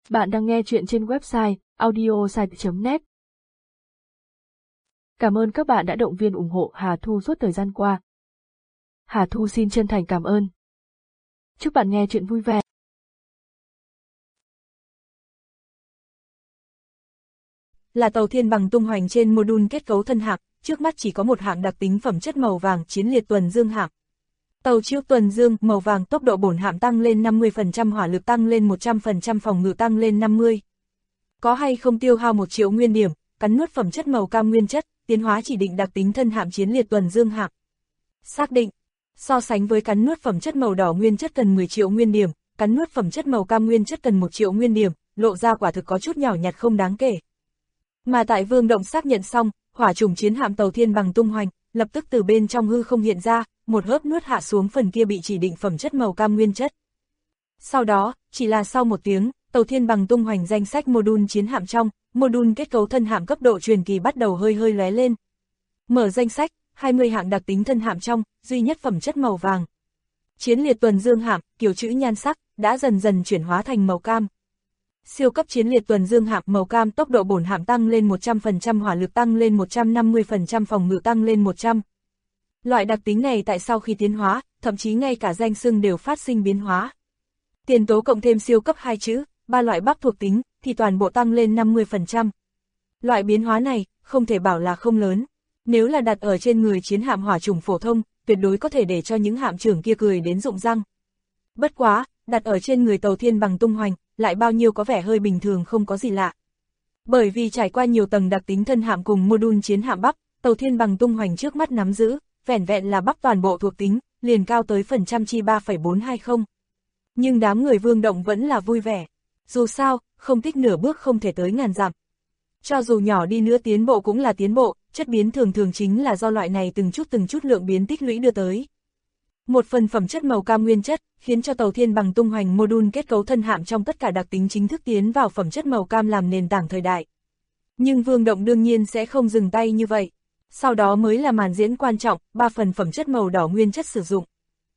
Bạn đang nghe chuyện trên website audiosite.net. Cảm ơn các bạn đã động viên ủng hộ Hà Thu suốt thời gian qua. Hà Thu xin chân thành cảm ơn. Chúc bạn nghe chuyện vui vẻ. Là tàu thiên bằng tung hoành trên module kết cấu thân hạm, trước mắt chỉ có một hạng đặc tính phẩm chất màu vàng chiến liệt tuần dương hạm. Tàu chiếu tuần dương màu vàng, tốc độ bổn hạm tăng lên 50%, hỏa lực tăng lên 100%, phòng ngự tăng lên 50%. Có hay không tiêu hao 1 triệu nguyên điểm, cắn nuốt phẩm chất màu cam nguyên chất, tiến hóa chỉ định đặc tính thân hạm chiến liệt tuần dương hạm. Xác định. So sánh với cắn nuốt phẩm chất màu đỏ nguyên chất cần 10 triệu nguyên điểm, cắn nuốt phẩm chất màu cam nguyên chất cần 1 triệu nguyên điểm, lộ ra quả thực có chút nhỏ nhặt không đáng kể. Mà tại Vương Động xác nhận xong, hỏa trùng chiến hạm tàu thiên bằng tung hoành, lập tức từ bên trong hư không hiện ra, một hớp nuốt hạ xuống phần kia bị chỉ định phẩm chất màu cam nguyên chất. Sau đó, chỉ là sau một tiếng, tàu thiên bằng tung hoành danh sách module chiến hạm trong, module kết cấu thân hạm cấp độ truyền kỳ bắt đầu hơi lóe lên. Mở danh sách, 20 hạng đặc tính thân hạm trong, duy nhất phẩm chất màu vàng. Chiến liệt tuần dương hạm, kiểu chữ nhan sắc, đã dần dần chuyển hóa thành màu cam. Siêu cấp chiến liệt tuần dương hạm màu cam, tốc độ bổn hạm tăng lên 100%, hỏa lực tăng lên 150%, phòng ngự tăng lên 100%. Loại đặc tính này tại sau khi tiến hóa, thậm chí ngay cả danh xưng đều phát sinh biến hóa. Tiền tố cộng thêm siêu cấp 2 chữ, 3 loại bắp thuộc tính, thì toàn bộ tăng lên 50%. Loại biến hóa này, không thể bảo là không lớn. Nếu là đặt ở trên người chiến hạm hỏa trùng phổ thông, tuyệt đối có thể để cho những hạm trưởng kia cười đến rụng răng. Bất quá, đặt ở trên người tàu thiên bằng tung hoành, lại bao nhiêu có vẻ hơi bình thường, không có gì lạ. Bởi vì trải qua nhiều tầng đặc tính thân hạm cùng module chiến hạm bắp, tàu thiên bằng tung hoành trước mắt nắm giữ, vẻn vẹn là bắp toàn bộ thuộc tính, liền cao tới phần trăm chi 3,420. Nhưng đám người Vương Động vẫn là vui vẻ. Dù sao, không tích nửa bước không thể tới ngàn dặm. Cho dù nhỏ đi nữa tiến bộ cũng là tiến bộ, chất biến thường thường chính là do loại này từng chút lượng biến tích lũy đưa tới. Một phần phẩm chất màu cam nguyên chất, khiến cho tàu thiên bằng tung hoành module kết cấu thân hạm trong tất cả đặc tính chính thức tiến vào phẩm chất màu cam làm nền tảng thời đại. Nhưng Vương Động đương nhiên sẽ không dừng tay như vậy. Sau đó mới là màn diễn quan trọng, 3 phần phẩm chất màu đỏ nguyên chất sử dụng.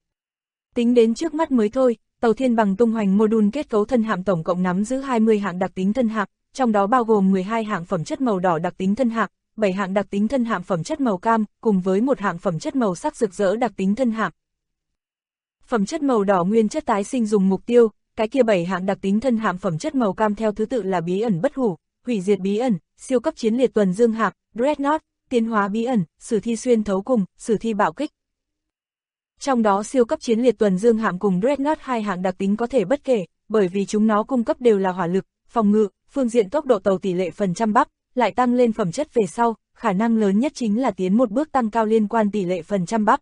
Tính đến trước mắt mới thôi, tàu thiên bằng tung hoành module kết cấu thân hạm tổng cộng nắm giữ 20 hạng đặc tính thân hạm, trong đó bao gồm 12 hạng phẩm chất màu đỏ đặc tính thân hạm, 7 hạng đặc tính thân hạm phẩm chất màu cam, cùng với một hạng phẩm chất màu sắc rực rỡ đặc tính thân hạm. Phẩm chất màu đỏ nguyên chất tái sinh dùng mục tiêu, cái kia 7 hạng đặc tính thân hạm phẩm chất màu cam theo thứ tự là bí ẩn bất hủ, hủy diệt bí ẩn, siêu cấp chiến liệt tuần dương hạm, Dreadnought, tiến hóa bí ẩn, sử thi xuyên thấu cùng, sử thi bạo kích. Trong đó siêu cấp chiến liệt tuần dương hạm cùng Dreadnought hai hạng đặc tính có thể bất kể, bởi vì chúng nó cung cấp đều là hỏa lực, phòng ngự, phương diện tốc độ tàu tỷ lệ phần trăm bắp, lại tăng lên phẩm chất về sau, khả năng lớn nhất chính là tiến một bước tăng cao liên quan tỷ lệ phần trăm bắp.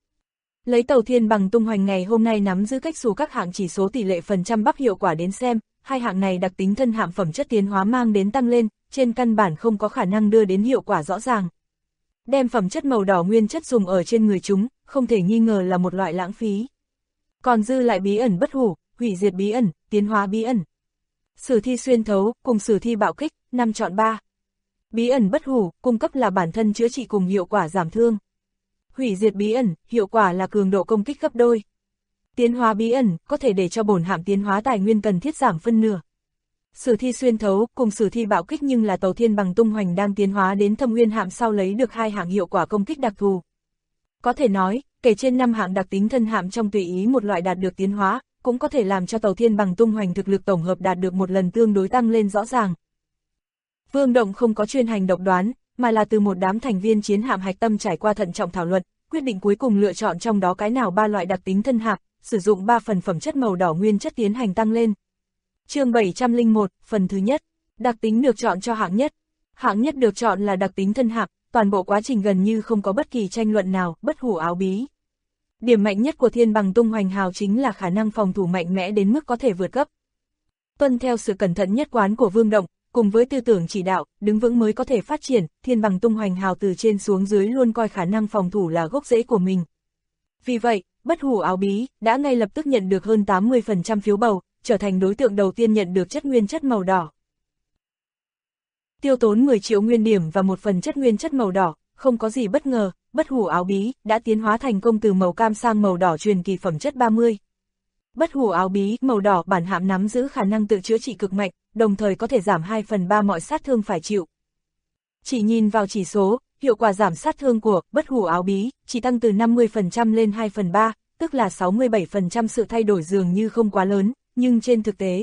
Lấy tàu thiên bằng tung hoành ngày hôm nay nắm giữ cách xù các hạng chỉ số tỷ lệ phần trăm bắp hiệu quả đến xem, hai hạng này đặc tính thân hạm phẩm chất tiến hóa mang đến tăng lên, trên căn bản không có khả năng đưa đến hiệu quả rõ ràng. Đem phẩm chất màu đỏ nguyên chất dùng ở trên người chúng, không thể nghi ngờ là một loại lãng phí. Còn dư lại bí ẩn bất hủ, hủy diệt bí ẩn, tiến hóa bí ẩn, sử thi xuyên thấu, cùng sử thi bạo kích, 5 chọn 3. Bí ẩn bất hủ, cung cấp là bản thân chữa trị cùng hiệu quả giảm thương. Hủy diệt bí ẩn, hiệu quả là cường độ công kích gấp đôi. Tiến hóa bí ẩn, có thể để cho bổn hạm tiến hóa tài nguyên cần thiết giảm phân nửa. Sử thi xuyên thấu, cùng sử thi bạo kích nhưng là tàu thiên bằng tung hoành đang tiến hóa đến thâm nguyên hạm sau lấy được 2 hạng hiệu quả công kích đặc thù. Có thể nói, kể trên 5 hạng đặc tính thân hạm trong tùy ý một loại đạt được tiến hóa, cũng có thể làm cho tàu thiên bằng tung hoành thực lực tổng hợp đạt được một lần tương đối tăng lên rõ ràng. Vương Động không có chuyên hành độc đoán, mà là từ một đám thành viên chiến hạm hạch tâm trải qua thận trọng thảo luận, quyết định cuối cùng lựa chọn trong đó cái nào 3 loại đặc tính thân hạm, sử dụng 3 phần phẩm chất màu đỏ nguyên chất tiến hành tăng lên. Chương 701, phần thứ nhất, đặc tính được chọn cho hạng nhất. Hạng nhất được chọn là đặc tính thân hạm, toàn bộ quá trình gần như không có bất kỳ tranh luận nào, bất hủ áo bí. Điểm mạnh nhất của thiên bằng tung hoành hào chính là khả năng phòng thủ mạnh mẽ đến mức có thể vượt cấp. Tuân theo sự cẩn thận nhất quán của Vương Động, cùng với tư tưởng chỉ đạo, đứng vững mới có thể phát triển, thiên bằng tung hoành hào từ trên xuống dưới luôn coi khả năng phòng thủ là gốc rễ của mình. Vì vậy, bất hủ áo bí đã ngay lập tức nhận được hơn 80% phiếu bầu, trở thành đối tượng đầu tiên nhận được chất nguyên chất màu đỏ. Tiêu tốn 10 triệu nguyên điểm và 1 phần chất nguyên chất màu đỏ, không có gì bất ngờ, bất hủ áo bí đã tiến hóa thành công từ màu cam sang màu đỏ truyền kỳ phẩm chất 30. Bất hủ áo bí màu đỏ bản hạm nắm giữ khả năng tự chữa trị cực mạnh, đồng thời có thể giảm 2/3 mọi sát thương phải chịu. Chỉ nhìn vào chỉ số, hiệu quả giảm sát thương của bất hủ áo bí chỉ tăng từ 50% lên 2/3, tức là 67%. Sự thay đổi dường như không quá lớn, nhưng trên thực tế.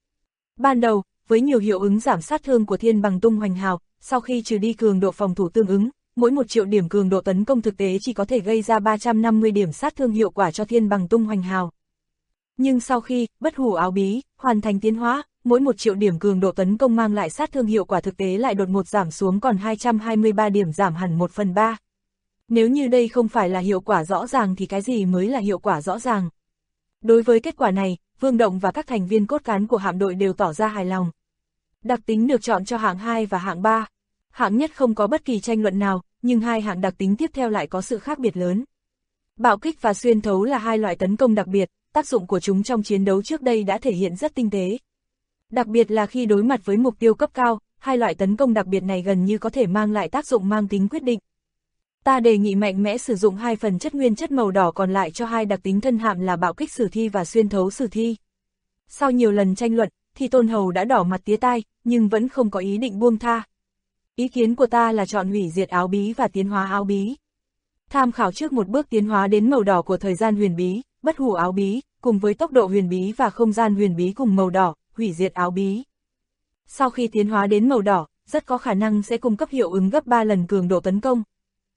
Ban đầu, với nhiều hiệu ứng giảm sát thương của thiên bằng tung hoành hào, sau khi trừ đi cường độ phòng thủ tương ứng, mỗi 1 triệu điểm cường độ tấn công thực tế chỉ có thể gây ra 350 điểm sát thương hiệu quả cho thiên bằng tung hoành hào. Nhưng sau khi bất hủ áo bí hoàn thành tiến hóa, mỗi 1 triệu điểm cường độ tấn công mang lại sát thương hiệu quả thực tế lại đột ngột giảm xuống còn 223 điểm, giảm hẳn 1/3. Nếu như đây không phải là hiệu quả rõ ràng thì cái gì mới là hiệu quả rõ ràng? Đối với kết quả này, Vương Động và các thành viên cốt cán của hạm đội đều tỏ ra hài lòng. Đặc tính được chọn cho hạng 2 và hạng 3. Hạng nhất không có bất kỳ tranh luận nào, nhưng hai hạng đặc tính tiếp theo lại có sự khác biệt lớn. Bạo kích và xuyên thấu là hai loại tấn công đặc biệt, tác dụng của chúng trong chiến đấu trước đây đã thể hiện rất tinh tế. Đặc biệt là khi đối mặt với mục tiêu cấp cao, hai loại tấn công đặc biệt này gần như có thể mang lại tác dụng mang tính quyết định. Ta đề nghị mạnh mẽ sử dụng 2 phần chất nguyên chất màu đỏ còn lại cho hai đặc tính thân hạm là bạo kích sử thi và xuyên thấu sử thi. Sau nhiều lần tranh luận, thì Tôn Hầu đã đỏ mặt tía tai, nhưng vẫn không có ý định buông tha. Ý kiến của ta là chọn hủy diệt áo bí và tiến hóa áo bí. Tham khảo trước một bước tiến hóa đến màu đỏ của thời gian huyền bí, bất hủ áo bí, cùng với tốc độ huyền bí và không gian huyền bí cùng màu đỏ, hủy diệt áo bí. Sau khi tiến hóa đến màu đỏ, rất có khả năng sẽ cung cấp hiệu ứng gấp 3 lần cường độ tấn công.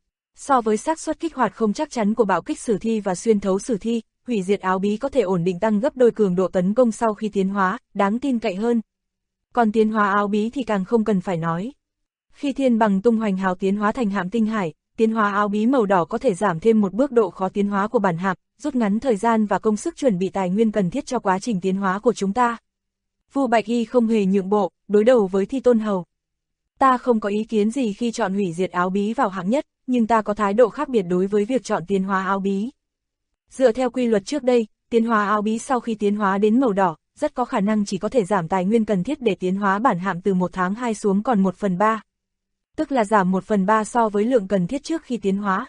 So với xác suất kích hoạt không chắc chắn của bạo kích sử thi và xuyên thấu sử thi, hủy diệt áo bí có thể ổn định tăng gấp đôi cường độ tấn công sau khi tiến hóa, đáng tin cậy hơn. Còn tiến hóa áo bí thì càng không cần phải nói. Khi thiên bằng tung hoành hào tiến hóa thành hạm tinh hải, tiến hóa áo bí màu đỏ có thể giảm thêm một bước độ khó tiến hóa của bản hạm, rút ngắn thời gian và công sức chuẩn bị tài nguyên cần thiết cho quá trình tiến hóa của chúng ta. Vu Bạch Y không hề nhượng bộ, đối đầu với Thi Tôn Hầu. Ta không có ý kiến gì khi chọn hủy diệt áo bí vào hạng nhất, nhưng ta có thái độ khác biệt đối với việc chọn tiến hóa áo bí. Dựa theo quy luật trước đây, tiến hóa áo bí sau khi tiến hóa đến màu đỏ, rất có khả năng chỉ có thể giảm tài nguyên cần thiết để tiến hóa bản hạm từ 1 tháng 2 xuống còn 1/3. Tức là giảm 1/3 so với lượng cần thiết trước khi tiến hóa.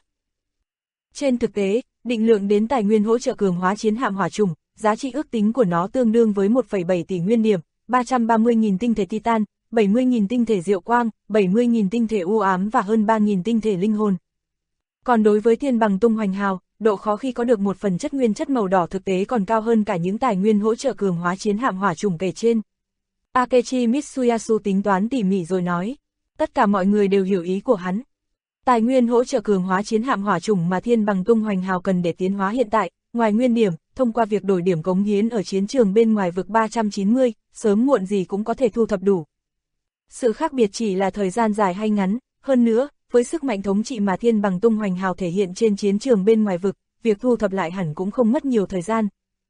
Trên thực tế, định lượng đến tài nguyên hỗ trợ cường hóa chiến hạm hỏa trùng, giá trị ước tính của nó tương đương với 1,7 tỷ nguyên điểm, 330.000 tinh thể titan, 70.000 tinh thể diệu quang, 70.000 tinh thể u ám và hơn 3.000 tinh thể linh hồn. Còn đối với thiên bằng tung hoành hào, độ khó khi có được một phần chất nguyên chất màu đỏ thực tế còn cao hơn cả những tài nguyên hỗ trợ cường hóa chiến hạm hỏa trùng kể trên. Akechi Mitsuyasu tính toán tỉ mỉ rồi nói. Tất cả mọi người đều hiểu ý của hắn. Tài nguyên hỗ trợ cường hóa chiến hạm hỏa trùng mà thiên bằng tung hoành hào cần để tiến hóa hiện tại, ngoài nguyên điểm, thông qua việc đổi điểm cống hiến ở chiến trường bên ngoài vực 390, sớm muộn gì cũng có thể thu thập đủ. Sự khác biệt chỉ là thời gian dài hay ngắn, hơn nữa, với sức mạnh thống trị mà thiên bằng tung hoành hào thể hiện trên chiến trường bên ngoài vực, việc thu thập lại hẳn cũng không mất nhiều thời gian.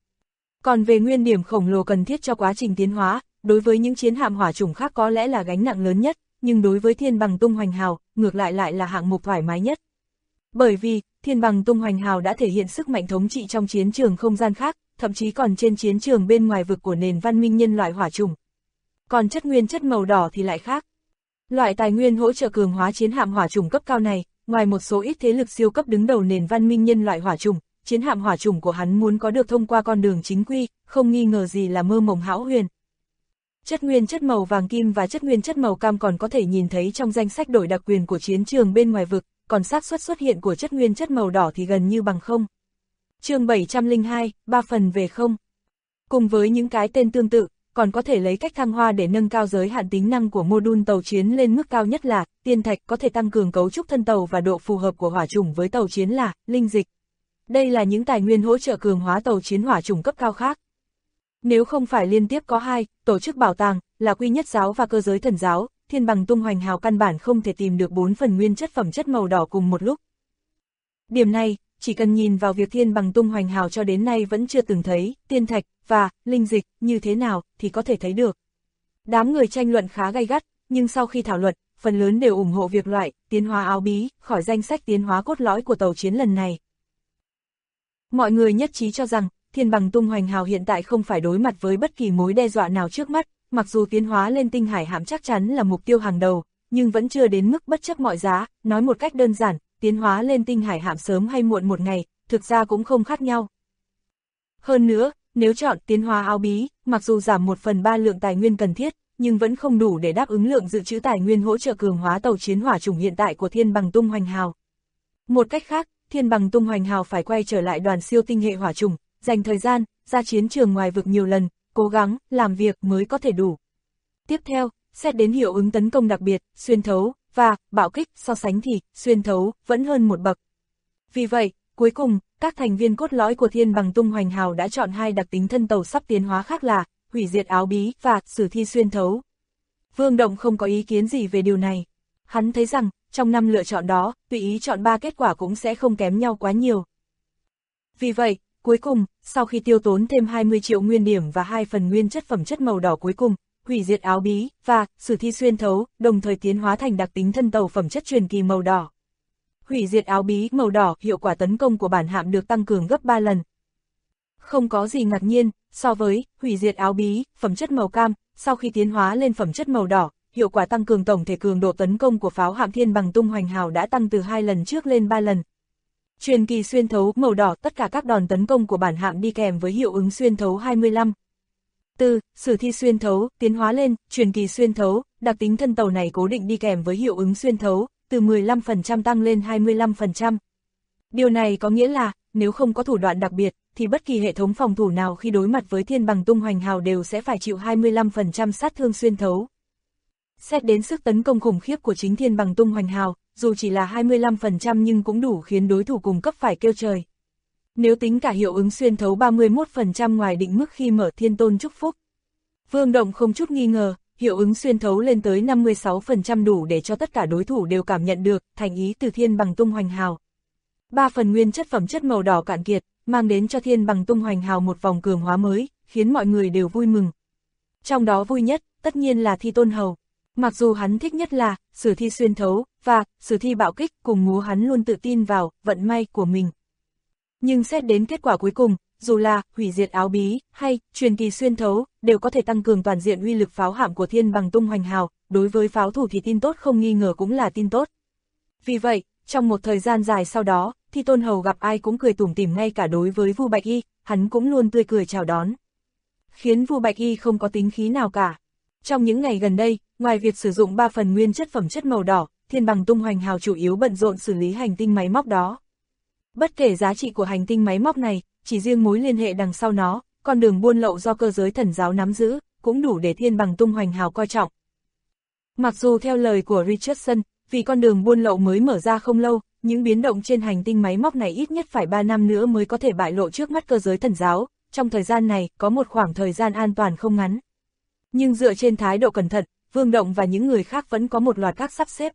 Còn về nguyên điểm khổng lồ cần thiết cho quá trình tiến hóa, đối với những chiến hạm hỏa trùng khác có lẽ là gánh nặng lớn nhất, nhưng đối với thiên bằng tung hoành hào, ngược lại là hạng mục thoải mái nhất. Bởi vì, thiên bằng tung hoành hào đã thể hiện sức mạnh thống trị trong chiến trường không gian khác, thậm chí còn trên chiến trường bên ngoài vực của nền văn minh nhân loại hỏa trùng. Còn chất nguyên chất màu đỏ thì lại khác. Loại tài nguyên hỗ trợ cường hóa chiến hạm hỏa trùng cấp cao này, ngoài một số ít thế lực siêu cấp đứng đầu nền văn minh nhân loại hỏa trùng, chiến hạm hỏa trùng của hắn muốn có được thông qua con đường chính quy, không nghi ngờ gì là mơ mộng hão huyền. Chất nguyên chất màu vàng kim và chất nguyên chất màu cam còn có thể nhìn thấy trong danh sách đổi đặc quyền của chiến trường bên ngoài vực, còn xác suất xuất hiện của chất nguyên chất màu đỏ thì gần như bằng không. Chương 702, 3 phần về không. Cùng với những cái tên tương tự, còn có thể lấy cách thăng hoa để nâng cao giới hạn tính năng của mô đun tàu chiến lên mức cao nhất là tiên thạch, có thể tăng cường cấu trúc thân tàu và độ phù hợp của hỏa trùng với tàu chiến là linh dịch. Đây là những tài nguyên hỗ trợ cường hóa tàu chiến hỏa trùng cấp cao khác. Nếu không phải liên tiếp có hai tổ chức bảo tàng là Quy Nhất Giáo và Cơ Giới Thần Giáo, thiên bằng tung hoành hào căn bản không thể tìm được 4 phần nguyên chất phẩm chất màu đỏ cùng một lúc. Điểm này, chỉ cần nhìn vào việc thiên bằng tung hoành hào cho đến nay vẫn chưa từng thấy tiên thạch và linh dịch như thế nào thì có thể thấy được. Đám người tranh luận khá gay gắt, nhưng sau khi thảo luận, phần lớn đều ủng hộ việc loại tiến hóa áo bí khỏi danh sách tiến hóa cốt lõi của tàu chiến lần này. Mọi người nhất trí cho rằng thiên bằng tung hoành hào hiện tại không phải đối mặt với bất kỳ mối đe dọa nào trước mắt, mặc dù tiến hóa lên tinh hải hạm chắc chắn là mục tiêu hàng đầu, nhưng vẫn chưa đến mức bất chấp mọi giá. Nói một cách đơn giản, tiến hóa lên tinh hải hạm sớm hay muộn một ngày, thực ra cũng không khác nhau. Hơn nữa, nếu chọn tiến hóa áo bí, mặc dù giảm 1/3 lượng tài nguyên cần thiết, nhưng vẫn không đủ để đáp ứng lượng dự trữ tài nguyên hỗ trợ cường hóa tàu chiến hỏa chủng hiện tại của Thiên Bằng Tung Hoành Hào. Một cách khác, Thiên Bằng Tung Hoành Hào phải quay trở lại đoàn siêu tinh hệ hỏa chủng, dành thời gian, ra chiến trường ngoài vực nhiều lần, cố gắng, làm việc mới có thể đủ. Tiếp theo, xét đến hiệu ứng tấn công đặc biệt, xuyên thấu, và bạo kích, so sánh thì, xuyên thấu, vẫn hơn một bậc. Vì vậy, cuối cùng, các thành viên cốt lõi của Thiên Bằng Tung Hoành Hào đã chọn hai đặc tính thân tàu sắp tiến hóa khác là hủy diệt áo bí và sử thi xuyên thấu. Vương Động không có ý kiến gì về điều này. Hắn thấy rằng, trong 5 lựa chọn đó, tùy ý chọn 3 kết quả cũng sẽ không kém nhau quá nhiều. Vì vậy, cuối cùng, sau khi tiêu tốn thêm 20 triệu nguyên điểm và 2 phần nguyên chất phẩm chất màu đỏ cuối cùng, hủy diệt áo bí và sử thi xuyên thấu, đồng thời tiến hóa thành đặc tính thân tàu phẩm chất truyền kỳ màu đỏ. Hủy diệt áo bí màu đỏ, hiệu quả tấn công của bản hạm được tăng cường gấp 3 lần. Không có gì ngạc nhiên, so với hủy diệt áo bí, phẩm chất màu cam, sau khi tiến hóa lên phẩm chất màu đỏ, hiệu quả tăng cường tổng thể cường độ tấn công của pháo hạm Thiên Bằng Tung Hoành Hào đã tăng từ 2 lần trước lên 3 lần. Truyền kỳ xuyên thấu màu đỏ, tất cả các đòn tấn công của bản hạm đi kèm với hiệu ứng xuyên thấu 25. Từ sử thi xuyên thấu, tiến hóa lên, truyền kỳ xuyên thấu, đặc tính thân tàu này cố định đi kèm với hiệu ứng xuyên thấu, từ 15% tăng lên 25%. Điều này có nghĩa là, nếu không có thủ đoạn đặc biệt, thì bất kỳ hệ thống phòng thủ nào khi đối mặt với Thiên Bằng Tung Hoành Hào đều sẽ phải chịu 25% sát thương xuyên thấu. Xét đến sức tấn công khủng khiếp của chính Thiên Bằng Tung Hoành Hào, dù chỉ là 25% nhưng cũng đủ khiến đối thủ cùng cấp phải kêu trời. Nếu tính cả hiệu ứng xuyên thấu 31% ngoài định mức khi mở Thiên Tôn chúc phúc. Vương Động không chút nghi ngờ, hiệu ứng xuyên thấu lên tới 56% đủ để cho tất cả đối thủ đều cảm nhận được thành ý từ Thiên Bằng Tung Hoành Hào. 3 phần nguyên chất phẩm chất màu đỏ cạn kiệt, mang đến cho Thiên Bằng Tung Hoành Hào một vòng cường hóa mới, khiến mọi người đều vui mừng. Trong đó vui nhất, tất nhiên là Thi Tôn Hầu. Mặc dù hắn thích nhất là sử thi xuyên thấu và sử thi bạo kích, cùng múa hắn luôn tự tin vào vận may của mình. Nhưng xét đến kết quả cuối cùng, dù là hủy diệt áo bí hay truyền kỳ xuyên thấu, đều có thể tăng cường toàn diện uy lực pháo hạm của Thiên Bằng Tung Hoành Hào, đối với pháo thủ thì tin tốt không nghi ngờ cũng là tin tốt. Vì vậy, trong một thời gian dài sau đó, Thi Tôn Hầu gặp ai cũng cười tủm tỉm, ngay cả đối với Vu Bạch Y, hắn cũng luôn tươi cười chào đón. Khiến Vu Bạch Y không có tính khí nào cả. Trong những ngày gần đây, ngoài việc sử dụng 3 phần nguyên chất phẩm chất màu đỏ, Thiên Bằng Tung Hoành Hào chủ yếu bận rộn xử lý hành tinh máy móc đó. Bất kể giá trị của hành tinh máy móc này, chỉ riêng mối liên hệ đằng sau nó, con đường buôn lậu do cơ giới thần giáo nắm giữ, cũng đủ để Thiên Bằng Tung Hoành Hào coi trọng. Mặc dù theo lời của Richardson, vì con đường buôn lậu mới mở ra không lâu, những biến động trên hành tinh máy móc này ít nhất phải 3 năm nữa mới có thể bại lộ trước mắt cơ giới thần giáo, trong thời gian này có một khoảng thời gian an toàn không ngắn. Nhưng dựa trên thái độ cẩn thận, Vương Động và những người khác vẫn có một loạt các sắp xếp.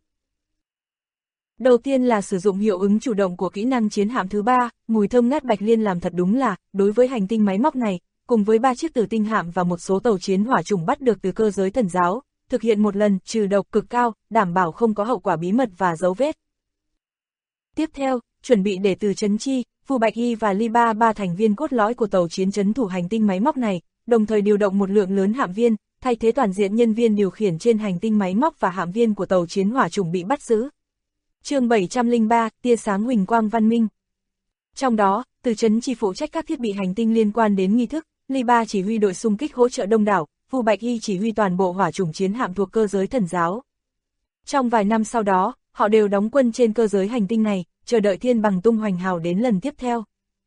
Đầu tiên là sử dụng hiệu ứng chủ động của kỹ năng chiến hạm thứ 3, mùi thơm ngát bạch liên làm thật đúng là, đối với hành tinh máy móc này, cùng với 3 chiếc tử tinh hạm và một số tàu chiến hỏa chủng bắt được từ cơ giới thần giáo, thực hiện một lần trừ độc cực cao, đảm bảo không có hậu quả bí mật và dấu vết. Tiếp theo, chuẩn bị để từ Trấn Chi, Vu Bạch Y và Ly ba thành viên cốt lõi của tàu chiến trấn thủ hành tinh máy móc này, đồng thời điều động một lượng lớn hạm viên, thay thế toàn diện nhân viên điều khiển trên hành tinh máy móc và hạm viên của tàu chiến hỏa chủng bị bắt giữ. Chương 703, tia sáng huỳnh quang văn minh. Trong đó, Từ Trấn Chi phụ trách các thiết bị hành tinh liên quan đến nghi thức, Ly Ba chỉ huy đội xung kích hỗ trợ đông đảo, Vu Bạch Y chỉ huy toàn bộ hỏa chủng chiến hạm thuộc cơ giới thần giáo. Trong vài năm sau đó, họ đều đóng quân trên cơ giới hành tinh này, chờ đợi Thiên Bằng Tung Hoành Hào đến lần tiếp theo.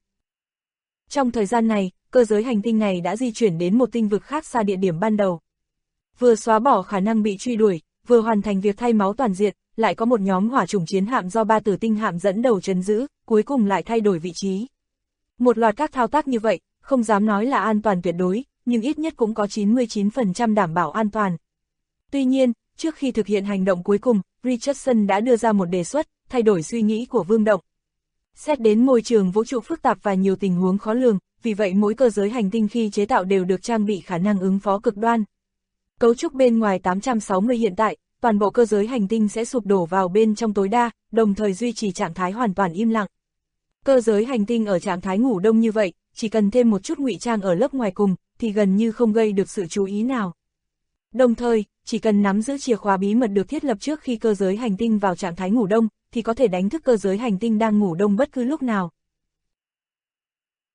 Trong thời gian này, cơ giới hành tinh này đã di chuyển đến một tinh vực khác xa địa điểm ban đầu. Vừa xóa bỏ khả năng bị truy đuổi, vừa hoàn thành việc thay máu toàn diện, lại có một nhóm hỏa chủng chiến hạm do 3 tử tinh hạm dẫn đầu trấn giữ, cuối cùng lại thay đổi vị trí. Một loạt các thao tác như vậy, không dám nói là an toàn tuyệt đối, nhưng ít nhất cũng có 99% đảm bảo an toàn. Tuy nhiên, trước khi thực hiện hành động cuối cùng, Richardson đã đưa ra một đề xuất, thay đổi suy nghĩ của Vương Động. Xét đến môi trường vũ trụ phức tạp và nhiều tình huống khó lường, vì vậy mỗi cơ giới hành tinh khi chế tạo đều được trang bị khả năng ứng phó cực đoan. Cấu trúc bên ngoài 860 hiện tại, toàn bộ cơ giới hành tinh sẽ sụp đổ vào bên trong tối đa, đồng thời duy trì trạng thái hoàn toàn im lặng. Cơ giới hành tinh ở trạng thái ngủ đông như vậy, chỉ cần thêm một chút ngụy trang ở lớp ngoài cùng, thì gần như không gây được sự chú ý nào. Đồng thời, chỉ cần nắm giữ chìa khóa bí mật được thiết lập trước khi cơ giới hành tinh vào trạng thái ngủ đông, thì có thể đánh thức cơ giới hành tinh đang ngủ đông bất cứ lúc nào.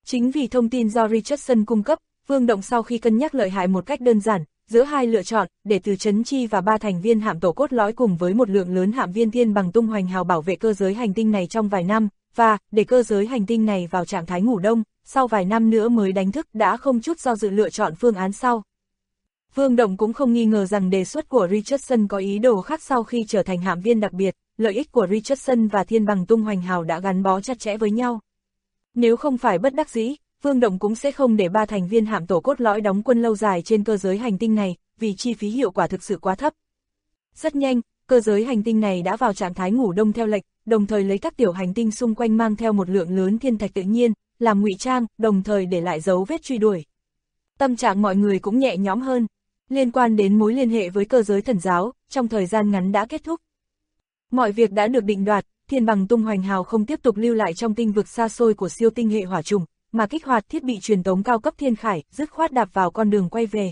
Chính vì thông tin do Richardson cung cấp, Vương Động sau khi cân nhắc lợi hại một cách đơn giản, giữa hai lựa chọn, để từ Trấn Chi và 3 thành viên hạm tổ cốt lõi cùng với một lượng lớn hạm viên thiên bằng tung hoành hào bảo vệ cơ giới hành tinh này trong vài năm, và để cơ giới hành tinh này vào trạng thái ngủ đông, sau vài năm nữa mới đánh thức, đã không chút do dự lựa chọn phương án sau. Vương Động cũng không nghi ngờ rằng đề xuất của Richardson có ý đồ khác. Sau khi trở thành hạm viên đặc biệt, lợi ích của Richardson và thiên bằng tung hoành hào đã gắn bó chặt chẽ với nhau. Nếu không phải bất đắc dĩ, Vương Động cũng sẽ không để 3 thành viên hạm tổ cốt lõi đóng quân lâu dài trên cơ giới hành tinh này, vì chi phí hiệu quả thực sự quá thấp. Rất nhanh, cơ giới hành tinh này đã vào trạng thái ngủ đông theo lệnh, đồng thời lấy các tiểu hành tinh xung quanh mang theo một lượng lớn thiên thạch tự nhiên, làm ngụy trang, đồng thời để lại dấu vết truy đuổi. Tâm trạng mọi người cũng nhẹ nhõm hơn. Liên quan đến mối liên hệ với cơ giới thần giáo, trong thời gian ngắn đã kết thúc. Mọi việc đã được định đoạt, thiên bằng tung hoành hào không tiếp tục lưu lại trong tinh vực xa xôi của siêu tinh hệ hỏa trùng, mà kích hoạt thiết bị truyền tống cao cấp thiên khải, dứt khoát đạp vào con đường quay về.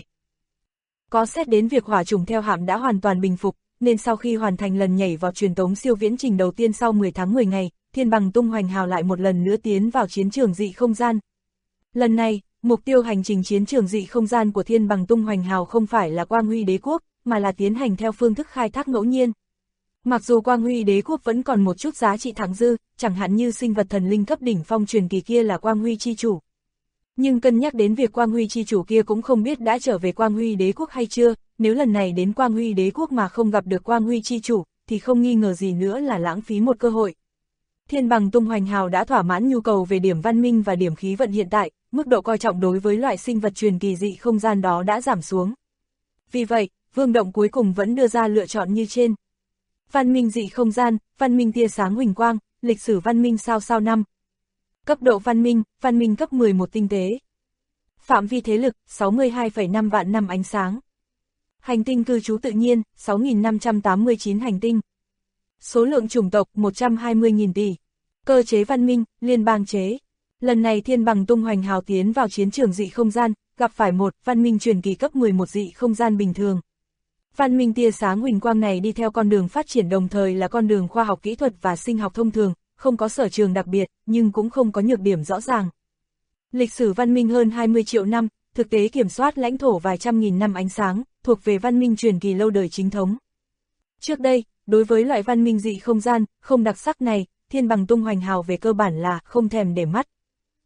Có xét đến việc hỏa trùng theo hạm đã hoàn toàn bình phục, nên sau khi hoàn thành lần nhảy vào truyền tống siêu viễn trình đầu tiên sau 10 tháng 10 ngày, thiên bằng tung hoành hào lại một lần nữa tiến vào chiến trường dị không gian. Lần này, mục tiêu hành trình chiến trường dị không gian của thiên bằng tung hoành hào không phải là Quang Huy Đế Quốc, mà là tiến hành theo phương thức khai thác ngẫu nhiên. Mặc dù Quang Huy Đế Quốc vẫn còn một chút giá trị thặng dư, chẳng hạn như sinh vật thần linh cấp đỉnh phong truyền kỳ kia là Quang Huy Chi Chủ. Nhưng cân nhắc đến việc Quang Huy Chi Chủ kia cũng không biết đã trở về Quang Huy Đế Quốc hay chưa, nếu lần này đến Quang Huy Đế Quốc mà không gặp được Quang Huy Chi Chủ, thì không nghi ngờ gì nữa là lãng phí một cơ hội. Thiên bằng tung hoành hào đã thỏa mãn nhu cầu về điểm văn minh và điểm khí vận hiện tại, mức độ coi trọng đối với loại sinh vật truyền kỳ dị không gian đó đã giảm xuống. Vì vậy, Vương Động cuối cùng vẫn đưa ra lựa chọn như trên. Văn minh dị không gian, văn minh tia sáng huỳnh quang, lịch sử văn minh sao 5. Cấp độ văn minh cấp 11 tinh tế. Phạm vi thế lực, 62,5 vạn năm ánh sáng. Hành tinh cư trú tự nhiên, 6.589 hành tinh. Số lượng chủng tộc, 120.000 tỷ. Cơ chế văn minh, liên bang chế. Lần này thiên bằng tung hoành hào tiến vào chiến trường dị không gian, gặp phải một văn minh truyền kỳ cấp 11 dị không gian bình thường. Văn minh tia sáng huỳnh quang này đi theo con đường phát triển đồng thời là con đường khoa học kỹ thuật và sinh học thông thường, không có sở trường đặc biệt, nhưng cũng không có nhược điểm rõ ràng. Lịch sử văn minh hơn 20 triệu năm, thực tế kiểm soát lãnh thổ vài trăm nghìn năm ánh sáng, thuộc về văn minh truyền kỳ lâu đời chính thống. Trước đây, đối với loại văn minh dị không gian, không đặc sắc này, thiên bằng tung hoành hào về cơ bản là không thèm để mắt.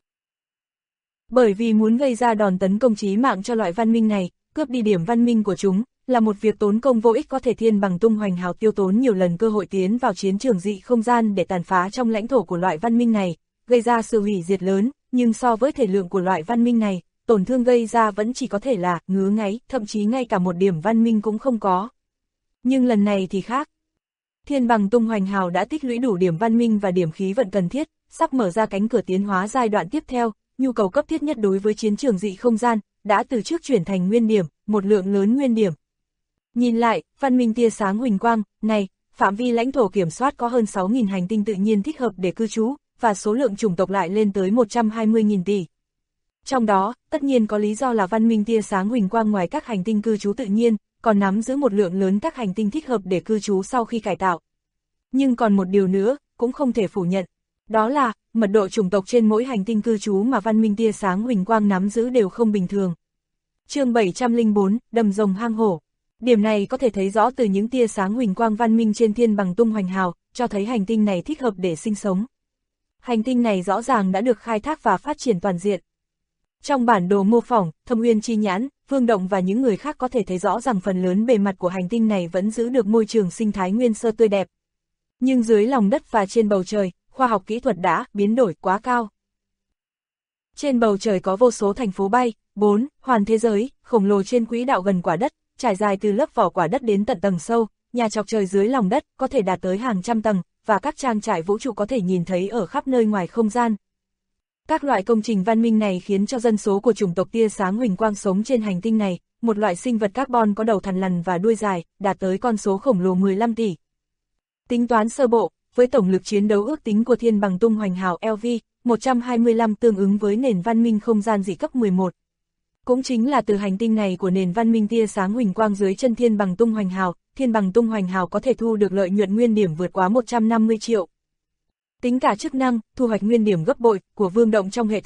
Bởi vì muốn gây ra đòn tấn công chí mạng cho loại văn minh này, cướp đi điểm văn minh của chúng, là một việc tốn công vô ích, có thể thiên bằng tung hoành hào tiêu tốn nhiều lần cơ hội tiến vào chiến trường dị không gian để tàn phá trong lãnh thổ của loại văn minh này, gây ra sự hủy diệt lớn, nhưng so với thể lượng của loại văn minh này, tổn thương gây ra vẫn chỉ có thể là ngứa ngáy, thậm chí ngay cả một điểm văn minh cũng không có. Nhưng lần này thì khác. Thiên bằng tung hoành hào đã tích lũy đủ điểm văn minh và điểm khí vận cần thiết, sắp mở ra cánh cửa tiến hóa giai đoạn tiếp theo, nhu cầu cấp thiết nhất đối với chiến trường dị không gian, đã từ trước chuyển thành nguyên điểm, một lượng lớn nguyên điểm. Nhìn lại, văn minh tia sáng huỳnh quang, này, phạm vi lãnh thổ kiểm soát có hơn 6.000 hành tinh tự nhiên thích hợp để cư trú, và số lượng chủng tộc lại lên tới 120.000 tỷ. Trong đó, tất nhiên có lý do là văn minh tia sáng huỳnh quang ngoài các hành tinh cư trú tự nhiên, còn nắm giữ một lượng lớn các hành tinh thích hợp để cư trú sau khi cải tạo. Nhưng còn một điều nữa, cũng không thể phủ nhận, đó là, mật độ chủng tộc trên mỗi hành tinh cư trú mà văn minh tia sáng huỳnh quang nắm giữ đều không bình thường. Chương 704, đầm rồng hang hổ. Điểm này có thể thấy rõ từ những tia sáng huỳnh quang văn minh trên thiên bằng tung hoành hào, cho thấy hành tinh này thích hợp để sinh sống. Hành tinh này rõ ràng đã được khai thác và phát triển toàn diện. Trong bản đồ mô phỏng, Thâm Uyên Chi Nhãn, Vương Động và những người khác có thể thấy rõ rằng phần lớn bề mặt của hành tinh này vẫn giữ được môi trường sinh thái nguyên sơ tươi đẹp. Nhưng dưới lòng đất và trên bầu trời, khoa học kỹ thuật đã biến đổi quá cao. Trên bầu trời có vô số thành phố bay, 4 hoàn thế giới, khổng lồ trên quỹ đạo gần quả đất, trải dài từ lớp vỏ quả đất đến tận tầng sâu, nhà chọc trời dưới lòng đất có thể đạt tới hàng trăm tầng, và các trang trại vũ trụ có thể nhìn thấy ở khắp nơi ngoài không gian. Các loại công trình văn minh này khiến cho dân số của chủng tộc tia sáng huỳnh quang sống trên hành tinh này, một loại sinh vật carbon có đầu thằn lằn và đuôi dài, đạt tới con số khổng lồ 15 tỷ. Tính toán sơ bộ, với tổng lực chiến đấu ước tính của thiên bằng tung hoành hào LV-125 tương ứng với nền văn minh không gian dị cấp 11. Cũng chính là từ hành tinh này của nền văn minh tia sáng huỳnh quang dưới chân thiên bằng tung hoành hào có thể thu được lợi nhuận nguyên điểm vượt quá 150 triệu. Tính cả chức năng, thu hoạch nguyên điểm gấp bội của Vương Động trong hệ thống,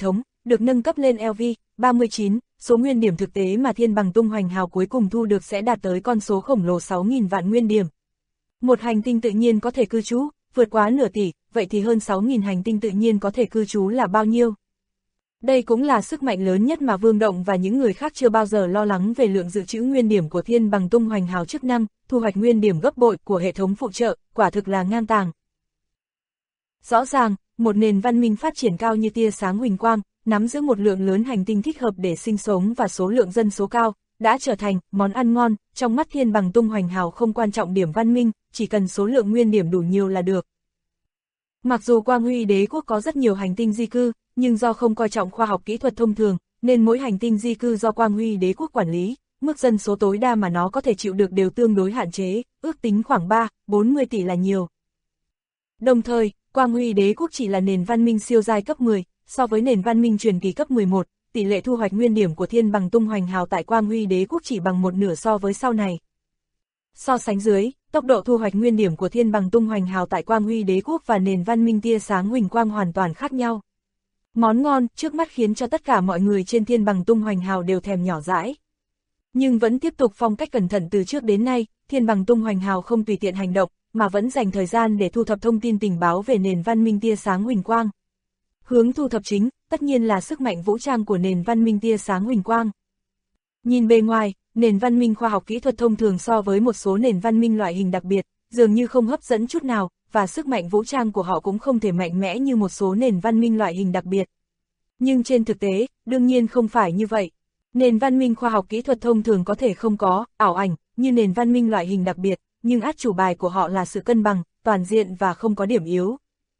được nâng cấp lên LV39, số nguyên điểm thực tế mà thiên bằng tung hoành hào cuối cùng thu được sẽ đạt tới con số khổng lồ 6.000 vạn nguyên điểm. Một hành tinh tự nhiên có thể cư trú, vượt quá nửa tỷ, vậy thì hơn 6.000 hành tinh tự nhiên có thể cư trú là bao nhiêu? Đây cũng là sức mạnh lớn nhất mà Vương Động và những người khác chưa bao giờ lo lắng về lượng dự trữ nguyên điểm của thiên bằng tung hoành hào chức năng, thu hoạch nguyên điểm gấp bội của hệ thống phụ trợ, quả thực là ngang tàng. Rõ ràng, một nền văn minh phát triển cao như tia sáng huỳnh quang, nắm giữ một lượng lớn hành tinh thích hợp để sinh sống và số lượng dân số cao, đã trở thành món ăn ngon, trong mắt thiên bằng tung hoành hào không quan trọng điểm văn minh, chỉ cần số lượng nguyên điểm đủ nhiều là được. Mặc dù Quang Huy Đế quốc có rất nhiều hành tinh di cư, nhưng do không coi trọng khoa học kỹ thuật thông thường, nên mỗi hành tinh di cư do Quang Huy Đế quốc quản lý, mức dân số tối đa mà nó có thể chịu được đều tương đối hạn chế, ước tính khoảng 3-40 tỷ là nhiều. Đồng thời, Quang Huy Đế quốc chỉ là nền văn minh siêu giai cấp 10, so với nền văn minh truyền kỳ cấp 11, tỷ lệ thu hoạch nguyên điểm của thiên bằng tung hoành hào tại Quang Huy Đế quốc chỉ bằng một nửa so với sau này. So sánh dưới, tốc độ thu hoạch nguyên điểm của thiên bằng tung hoành hào tại Quang Huy Đế quốc và nền văn minh tia sáng huỳnh quang hoàn toàn khác nhau. Món ngon trước mắt khiến cho tất cả mọi người trên thiên bằng tung hoành hào đều thèm nhỏ dãi. Nhưng vẫn tiếp tục phong cách cẩn thận từ trước đến nay, thiên bằng tung hoành hào không tùy tiện hành động, mà vẫn dành thời gian để thu thập thông tin tình báo về nền văn minh tia sáng huỳnh quang. Hướng thu thập chính, tất nhiên là sức mạnh vũ trang của nền văn minh tia sáng huỳnh quang. Nhìn bề ngoài, nền văn minh khoa học kỹ thuật thông thường so với một số nền văn minh loại hình đặc biệt, dường như không hấp dẫn chút nào, và sức mạnh vũ trang của họ cũng không thể mạnh mẽ như một số nền văn minh loại hình đặc biệt. Nhưng trên thực tế, đương nhiên không phải như vậy. Nền văn minh khoa học kỹ thuật thông thường có thể không có ảo ảnh như nền văn minh loại hình đặc biệt, nhưng át chủ bài của họ là sự cân bằng, toàn diện và không có điểm yếu.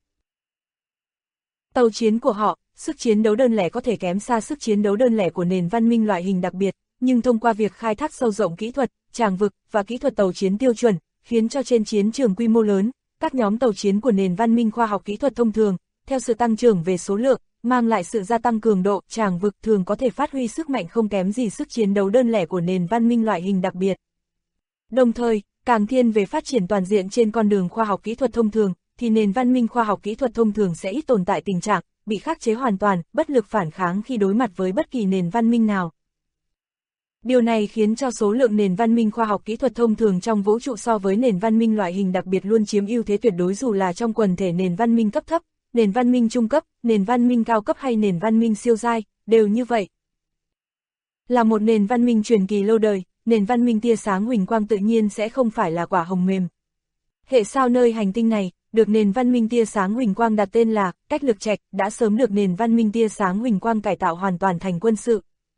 Tàu chiến của họ, sức chiến đấu đơn lẻ có thể kém xa sức chiến đấu đơn lẻ của nền văn minh loại hình đặc biệt, nhưng thông qua việc khai thác sâu rộng kỹ thuật, tràng vực và kỹ thuật tàu chiến tiêu chuẩn, khiến cho trên chiến trường quy mô lớn, các nhóm tàu chiến của nền văn minh khoa học kỹ thuật thông thường, theo sự tăng trưởng về số lượng, mang lại sự gia tăng cường độ, tràng vực thường có thể phát huy sức mạnh không kém gì sức chiến đấu đơn lẻ của nền văn minh loại hình đặc biệt. Đồng thời, càng thiên về phát triển toàn diện trên con đường khoa học kỹ thuật thông thường, thì nền văn minh khoa học kỹ thuật thông thường sẽ ít tồn tại tình trạng bị khắc chế hoàn toàn, bất lực phản kháng khi đối mặt với bất kỳ nền văn minh nào. Điều này khiến cho số lượng nền văn minh khoa học kỹ thuật thông thường trong vũ trụ so với nền văn minh loại hình đặc biệt luôn chiếm ưu thế tuyệt đối, dù là trong quần thể nền văn minh cấp thấp, nền văn minh trung cấp, nền văn minh cao cấp hay nền văn minh siêu giai, đều như vậy. Là một nền văn minh truyền kỳ lâu đời, nền văn minh tia sáng huỳnh quang tự nhiên sẽ không phải là quả hồng mềm. Hệ sao nơi hành tinh này, được nền văn minh tia sáng huỳnh quang đặt tên là Cách Lực Trạch, đã sớm được nền văn minh tia sáng huỳnh quang cải tạo hoàn toàn thành quân sự.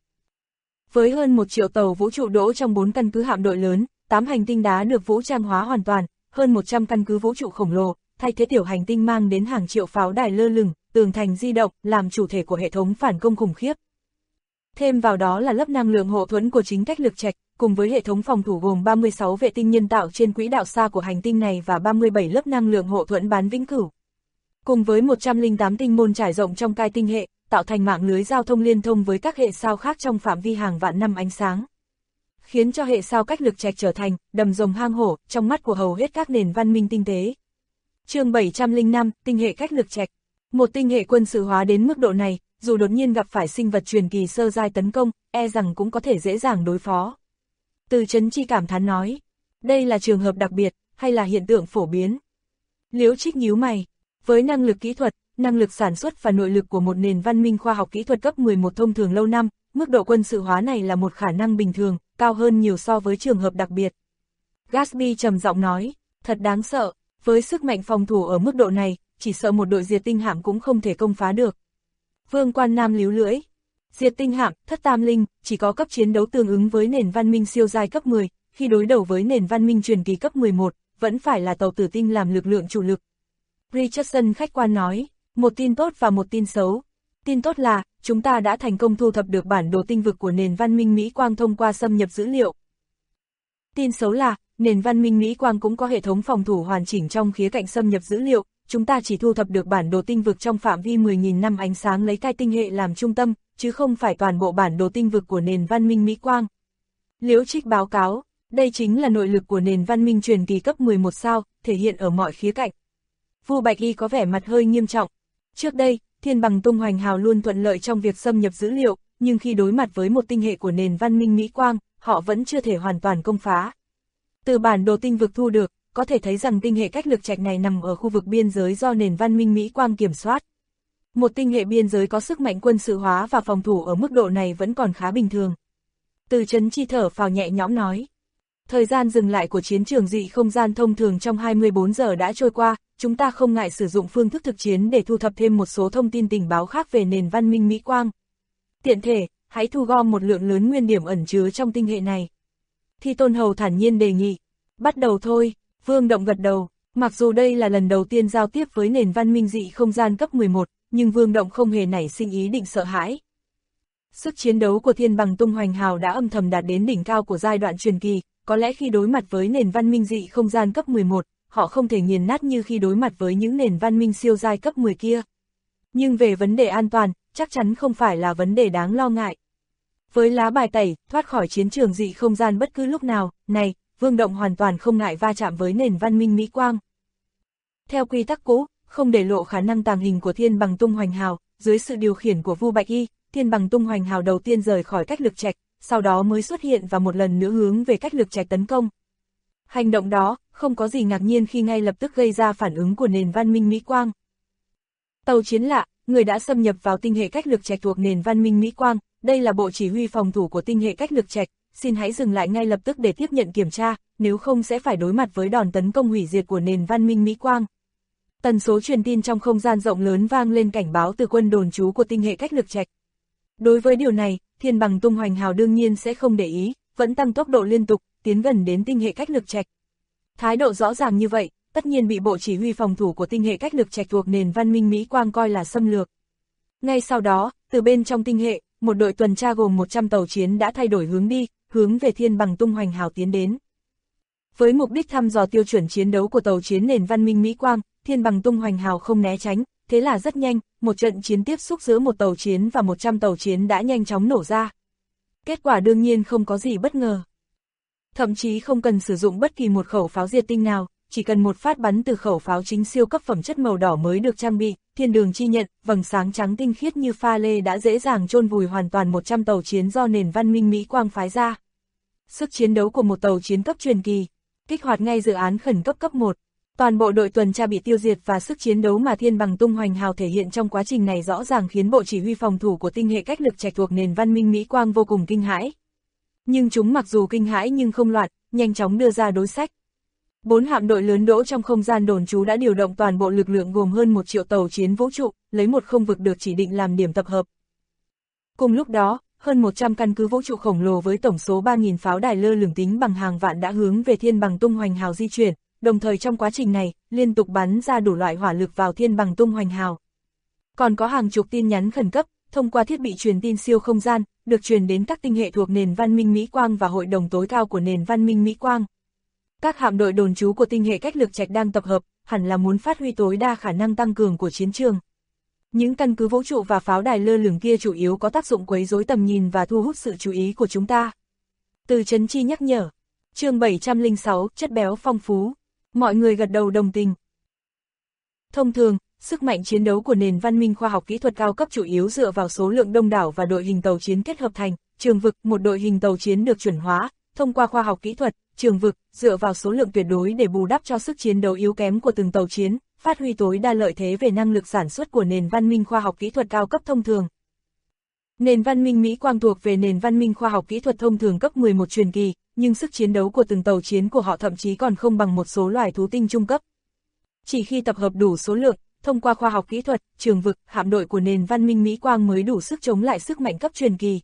Với hơn 1 triệu tàu vũ trụ đỗ trong 4 căn cứ hạm đội lớn, 8 hành tinh đá được vũ trang hóa hoàn toàn, hơn 100 căn cứ vũ trụ khổng lồ, thay thế tiểu hành tinh mang đến hàng triệu pháo đài lơ lửng, tường thành di động, làm chủ thể của hệ thống phản công khủng khiếp. Thêm vào đó là lớp năng lượng hộ thuẫn của chính Cách Lực Trạch, cùng với hệ thống phòng thủ gồm 36 vệ tinh nhân tạo trên quỹ đạo xa của hành tinh này và 37 lớp năng lượng hộ thuẫn bán vĩnh cửu. Cùng với 108 tinh môn trải rộng trong cai tinh hệ, tạo thành mạng lưới giao thông liên thông với các hệ sao khác trong phạm vi hàng vạn năm ánh sáng. Khiến cho hệ sao Cách Lực Trạch trở thành đầm rồng hang hổ trong mắt của hầu hết các nền văn minh tinh tế. Chương 705, tinh hệ Cách Lực Trạch. Một tinh hệ quân sự hóa đến mức độ này, dù đột nhiên gặp phải sinh vật truyền kỳ sơ giai tấn công, e rằng cũng có thể dễ dàng đối phó. Từ Chấn Chi cảm thán nói, đây là trường hợp đặc biệt, hay là hiện tượng phổ biến? Liễu Trích nhíu mày, với năng lực kỹ thuật, năng lực sản xuất và nội lực của một nền văn minh khoa học kỹ thuật cấp 11 thông thường lâu năm, mức độ quân sự hóa này là một khả năng bình thường, cao hơn nhiều so với trường hợp đặc biệt. Gatsby trầm giọng nói, thật đáng sợ, với sức mạnh phòng thủ ở mức độ này, chỉ sợ một đội diệt tinh hạm cũng không thể công phá được. Vương Quan Nam líu lưỡi, diệt tinh hạm, thất tam linh, chỉ có cấp chiến đấu tương ứng với nền văn minh siêu giai cấp 10, khi đối đầu với nền văn minh truyền kỳ cấp 11, vẫn phải là tàu tử tinh làm lực lượng chủ lực. Richardson khách quan nói, một tin tốt và một tin xấu. Tin tốt là, chúng ta đã thành công thu thập được bản đồ tinh vực của nền văn minh Mỹ Quang thông qua xâm nhập dữ liệu. Tin xấu là, nền văn minh Mỹ Quang cũng có hệ thống phòng thủ hoàn chỉnh trong khía cạnh xâm nhập dữ liệu, chúng ta chỉ thu thập được bản đồ tinh vực trong phạm vi 10.000 năm ánh sáng lấy cai tinh hệ làm trung tâm, chứ không phải toàn bộ bản đồ tinh vực của nền văn minh Mỹ Quang. Liễu Trích báo cáo, đây chính là nội lực của nền văn minh truyền kỳ cấp 11 sao, thể hiện ở mọi khía cạnh. Vu Bạch Y có vẻ mặt hơi nghiêm trọng. Trước đây, Thiên Bằng tung hoành hào luôn thuận lợi trong việc xâm nhập dữ liệu, nhưng khi đối mặt với một tinh hệ của nền văn minh Mỹ Quang, họ vẫn chưa thể hoàn toàn công phá. Từ bản đồ tinh vực thu được, có thể thấy rằng tinh hệ cách lực trạch này nằm ở khu vực biên giới do nền văn minh Mỹ Quang kiểm soát. Một tinh hệ biên giới có sức mạnh quân sự hóa và phòng thủ ở mức độ này vẫn còn khá bình thường. Từ Chấn Chi thở phào nhẹ nhõm nói. Thời gian dừng lại của chiến trường dị không gian thông thường trong 24 giờ đã trôi qua, chúng ta không ngại sử dụng phương thức thực chiến để thu thập thêm một số thông tin tình báo khác về nền văn minh Mỹ Quang. Tiện thể, hãy thu gom một lượng lớn nguyên điểm ẩn chứa trong tinh hệ này. Thi Tôn Hầu thản nhiên đề nghị. Bắt đầu thôi, Vương Động gật đầu. Mặc dù đây là lần đầu tiên giao tiếp với nền văn minh dị không gian cấp 11, nhưng Vương Động không hề nảy sinh ý định sợ hãi. Sức chiến đấu của Thiên Bằng tung hoành hào đã âm thầm đạt đến đỉnh cao của giai đoạn truyền kỳ, có lẽ khi đối mặt với nền văn minh dị không gian cấp 11, họ không thể nghiền nát như khi đối mặt với những nền văn minh siêu giai cấp 10 kia. Nhưng về vấn đề an toàn, chắc chắn không phải là vấn đề đáng lo ngại. Với lá bài tẩy, thoát khỏi chiến trường dị không gian bất cứ lúc nào, này, Vương Động hoàn toàn không ngại va chạm với nền văn minh Mỹ Quang. Theo quy tắc cũ, không để lộ khả năng tàng hình của Thiên Bằng tung hoành hào, dưới sự điều khiển của Vu Bạch Y, Thiên Bằng tung hoành hào đầu tiên rời khỏi cách lực trạch, sau đó mới xuất hiện và một lần nữa hướng về cách lực trạch tấn công. Hành động đó, không có gì ngạc nhiên khi ngay lập tức gây ra phản ứng của nền văn minh Mỹ Quang. Tàu chiến lạ, người đã xâm nhập vào tinh hệ cách lực trạch thuộc nền văn minh Mỹ Quang, đây là bộ chỉ huy phòng thủ của tinh hệ cách lực trạch, xin hãy dừng lại ngay lập tức để tiếp nhận kiểm tra, nếu không sẽ phải đối mặt với đòn tấn công hủy diệt của nền văn minh Mỹ Quang. Tần số truyền tin trong không gian rộng lớn vang lên cảnh báo từ quân đồn trú của tinh hệ cách lực trạch. Đối với điều này, Thiên Bằng tung hoành hào đương nhiên sẽ không để ý, vẫn tăng tốc độ liên tục, tiến gần đến tinh hệ cách lực trạch. Thái độ rõ ràng như vậy, tất nhiên bị bộ chỉ huy phòng thủ của tinh hệ cách lực trạch thuộc nền văn minh Mỹ Quang coi là xâm lược. Ngay sau đó, từ bên trong tinh hệ, một đội tuần tra gồm 100 tàu chiến đã thay đổi hướng đi, hướng về Thiên Bằng tung hoành hào tiến đến. Với mục đích thăm dò tiêu chuẩn chiến đấu của tàu chiến nền văn minh Mỹ Quang, Thiên Bằng tung hoành hào không né tránh, thế là rất nhanh, một trận chiến tiếp xúc giữa một tàu chiến và 100 tàu chiến đã nhanh chóng nổ ra. Kết quả đương nhiên không có gì bất ngờ. Thậm chí không cần sử dụng bất kỳ một khẩu pháo diệt tinh nào, chỉ cần một phát bắn từ khẩu pháo chính siêu cấp phẩm chất màu đỏ mới được trang bị, thiên đường chi nhận, vầng sáng trắng tinh khiết như pha lê đã dễ dàng chôn vùi hoàn toàn 100 tàu chiến do nền văn minh Mỹ Quang phái ra. Sức chiến đấu của một tàu chiến cấp truyền kỳ, kích hoạt ngay dự án khẩn cấp cấp 1. Toàn bộ đội tuần tra bị tiêu diệt và sức chiến đấu mà Thiên Bằng tung hoành hào thể hiện trong quá trình này rõ ràng khiến bộ chỉ huy phòng thủ của tinh hệ cách lực trạch thuộc nền văn minh Mỹ Quang vô cùng kinh hãi. Nhưng chúng mặc dù kinh hãi nhưng không loạn, nhanh chóng đưa ra đối sách. 4 hạm đội lớn đỗ trong không gian đồn trú đã điều động toàn bộ lực lượng gồm hơn 1 triệu tàu chiến vũ trụ, lấy một không vực được chỉ định làm điểm tập hợp. Cùng lúc đó, hơn 100 căn cứ vũ trụ khổng lồ với tổng số 3.000 pháo đài lơ lửng tính bằng hàng vạn đã hướng về Thiên Bằng tung hoành hào di chuyển, đồng thời trong quá trình này, liên tục bắn ra đủ loại hỏa lực vào Thiên Bằng tung hoành hào. Còn có hàng chục tin nhắn khẩn cấp, thông qua thiết bị truyền tin siêu không gian, được truyền đến các tinh hệ thuộc nền văn minh Mỹ Quang và hội đồng tối cao của nền văn minh Mỹ Quang. Các hạm đội đồn trú của tinh hệ cách lực trạch đang tập hợp, hẳn là muốn phát huy tối đa khả năng tăng cường của chiến trường. Những căn cứ vũ trụ và pháo đài lơ lửng kia chủ yếu có tác dụng quấy rối tầm nhìn và thu hút sự chú ý của chúng ta. Từ Chấn Chi nhắc nhở. Chương 706, chất béo phong phú. Mọi người gật đầu đồng tình. Thông thường, sức mạnh chiến đấu của nền văn minh khoa học kỹ thuật cao cấp chủ yếu dựa vào số lượng đông đảo và đội hình tàu chiến kết hợp thành, trường vực, một đội hình tàu chiến được chuẩn hóa, thông qua khoa học kỹ thuật, trường vực, dựa vào số lượng tuyệt đối để bù đắp cho sức chiến đấu yếu kém của từng tàu chiến, phát huy tối đa lợi thế về năng lực sản xuất của nền văn minh khoa học kỹ thuật cao cấp thông thường. Nền văn minh Mỹ Quang thuộc về nền văn minh khoa học kỹ thuật thông thường cấp 11 truyền kỳ, nhưng sức chiến đấu của từng tàu chiến của họ thậm chí còn không bằng một số loài thú tinh trung cấp. Chỉ khi tập hợp đủ số lượng, thông qua khoa học kỹ thuật, trường vực, hạm đội của nền văn minh Mỹ Quang mới đủ sức chống lại sức mạnh cấp truyền kỳ.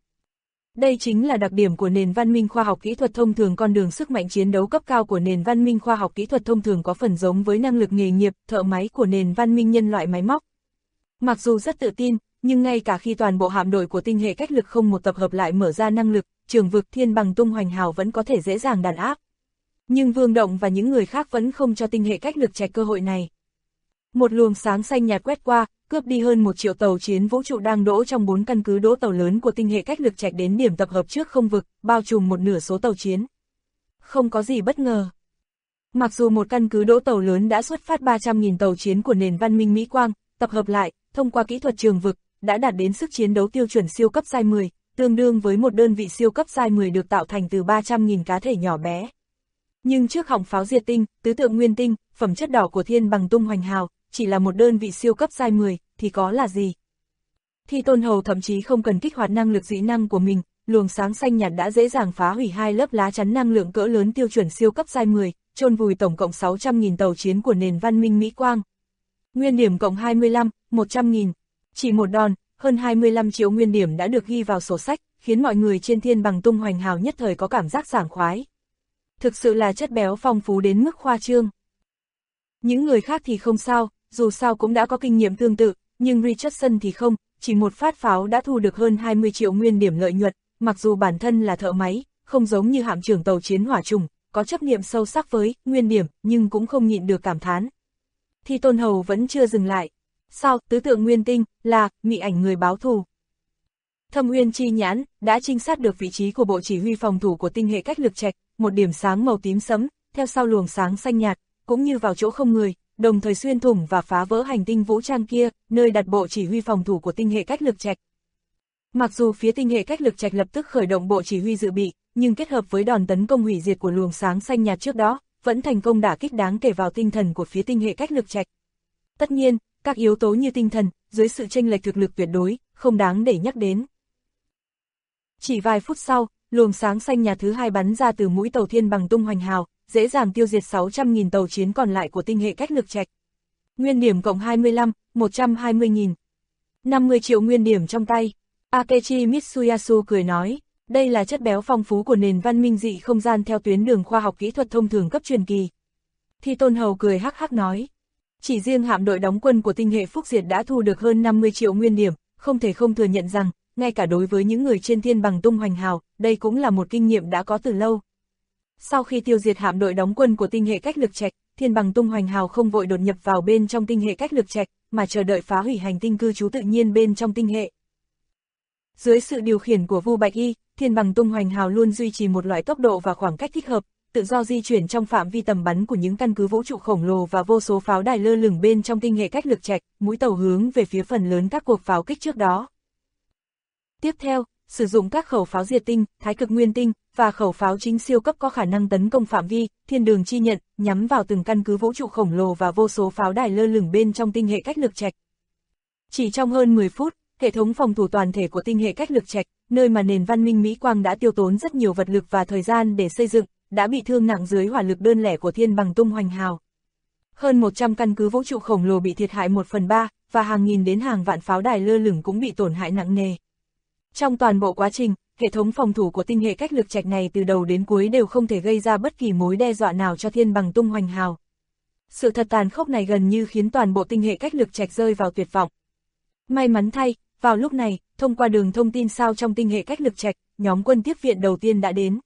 Đây chính là đặc điểm của nền văn minh khoa học kỹ thuật thông thường. Con đường sức mạnh chiến đấu cấp cao của nền văn minh khoa học kỹ thuật thông thường có phần giống với năng lực nghề nghiệp, thợ máy của nền văn minh nhân loại máy móc. Mặc dù rất tự tin, nhưng ngay cả khi toàn bộ hạm đội của tinh hệ cách lực không một tập hợp lại mở ra năng lực, trường vực Thiên Bằng tung hoành hào vẫn có thể dễ dàng đàn áp. Nhưng Vương Động và những người khác vẫn không cho tinh hệ cách lực trạch cơ hội này. Một luồng sáng xanh nhạt quét qua, cướp đi hơn 1 triệu tàu chiến vũ trụ đang đỗ trong 4 căn cứ đỗ tàu lớn của tinh hệ cách lực trạch đến điểm tập hợp trước không vực, bao trùm một nửa số tàu chiến. Không có gì bất ngờ. Mặc dù một căn cứ đỗ tàu lớn đã xuất phát 300.000 tàu chiến của nền văn minh Mỹ Quang, tập hợp lại, thông qua kỹ thuật trường vực, đã đạt đến sức chiến đấu tiêu chuẩn siêu cấp giai 10, tương đương với một đơn vị siêu cấp giai 10 được tạo thành từ 300.000 cá thể nhỏ bé. Nhưng trước họng pháo diệt tinh, tứ tượng nguyên tinh, phẩm chất đỏ của thiên bằng tung hoành hào, chỉ là một đơn vị siêu cấp giai 10, thì có là gì? Thi Tôn Hầu thậm chí không cần kích hoạt năng lực dị năng của mình, luồng sáng xanh nhạt đã dễ dàng phá hủy 2 lớp lá chắn năng lượng cỡ lớn tiêu chuẩn siêu cấp giai 10, chôn vùi tổng cộng 600.000 tàu chiến của nền văn minh Mỹ Quang. Nguyên điểm cộng 25, 100.000. Chỉ một đòn, hơn 25 triệu nguyên điểm đã được ghi vào sổ sách, khiến mọi người trên thiên bằng tung hoành hào nhất thời có cảm giác sảng khoái. Thực sự là chất béo phong phú đến mức khoa trương. Những người khác thì không sao, dù sao cũng đã có kinh nghiệm tương tự, nhưng Richardson thì không, chỉ một phát pháo đã thu được hơn 20 triệu nguyên điểm lợi nhuận, mặc dù bản thân là thợ máy, không giống như hạm trưởng tàu chiến hỏa trùng, có chấp niệm sâu sắc với nguyên điểm, nhưng cũng không nhịn được cảm thán. Thi Tôn Hầu vẫn chưa dừng lại. Sau, tứ tượng nguyên tinh, là, mị ảnh người báo thù. Thâm Uyên Chi Nhãn, đã trinh sát được vị trí của bộ chỉ huy phòng thủ của tinh hệ cách lực trạch, một điểm sáng màu tím sẫm, theo sau luồng sáng xanh nhạt, cũng như vào chỗ không người, đồng thời xuyên thủng và phá vỡ hành tinh vũ trang kia, nơi đặt bộ chỉ huy phòng thủ của tinh hệ cách lực trạch. Mặc dù phía tinh hệ cách lực trạch lập tức khởi động bộ chỉ huy dự bị, nhưng kết hợp với đòn tấn công hủy diệt của luồng sáng xanh nhạt trước đó, vẫn thành công đả kích đáng kể vào tinh thần của phía tinh hệ cách lực trạch. Tất nhiên, các yếu tố như tinh thần, dưới sự chênh lệch thực lực tuyệt đối, không đáng để nhắc đến. Chỉ vài phút sau, luồng sáng xanh nhạt thứ hai bắn ra từ mũi tàu thiên bằng tung hoành hào, dễ dàng tiêu diệt 600.000 tàu chiến còn lại của tinh hệ cách lực trạch. Nguyên điểm cộng 25, 120.000. 50 triệu nguyên điểm trong tay. Akechi Mitsuyasu cười nói, đây là chất béo phong phú của nền văn minh dị không gian theo tuyến đường khoa học kỹ thuật thông thường cấp truyền kỳ. Thi Tôn Hầu cười hắc hắc nói, chỉ riêng hạm đội đóng quân của tinh hệ Phúc Diệt đã thu được hơn 50 triệu nguyên điểm, không thể không thừa nhận rằng, ngay cả đối với những người trên thiên bằng tung hoành hào, đây cũng là một kinh nghiệm đã có từ lâu. Sau khi tiêu diệt hạm đội đóng quân của tinh hệ cách lực trạch, thiên bằng tung hoành hào không vội đột nhập vào bên trong tinh hệ cách lực trạch, mà chờ đợi phá hủy hành tinh cư trú tự nhiên bên trong tinh hệ. Dưới sự điều khiển của Vu Bạch Y, thiên bằng tung hoành hào luôn duy trì một loại tốc độ và khoảng cách thích hợp, tự do di chuyển trong phạm vi tầm bắn của những căn cứ vũ trụ khổng lồ và vô số pháo đài lơ lửng bên trong tinh hệ cách lực trạch, mũi tàu hướng về phía phần lớn các cuộc pháo kích trước đó. Tiếp theo, sử dụng các khẩu pháo diệt tinh, thái cực nguyên tinh, và khẩu pháo chính siêu cấp có khả năng tấn công phạm vi, thiên đường chi nhận, nhắm vào từng căn cứ vũ trụ khổng lồ và vô số pháo đài lơ lửng bên trong tinh hệ cách lực trạch. Chỉ trong hơn 10 phút, hệ thống phòng thủ toàn thể của tinh hệ cách lực trạch, nơi mà nền văn minh Mỹ Quang đã tiêu tốn rất nhiều vật lực và thời gian để xây dựng, đã bị thương nặng dưới hỏa lực đơn lẻ của thiên bằng tung hoành hào. Hơn 100 căn cứ vũ trụ khổng lồ bị thiệt hại 1/3, và hàng nghìn đến hàng vạn pháo đài lơ lửng cũng bị tổn hại nặng nề. Trong toàn bộ quá trình, hệ thống phòng thủ của tinh hệ cách lực trạch này từ đầu đến cuối đều không thể gây ra bất kỳ mối đe dọa nào cho thiên bằng tung hoành hào. Sự thật tàn khốc này gần như khiến toàn bộ tinh hệ cách lực trạch rơi vào tuyệt vọng. May mắn thay, vào lúc này, thông qua đường thông tin sao trong tinh hệ cách lực trạch, nhóm quân tiếp viện đầu tiên đã đến.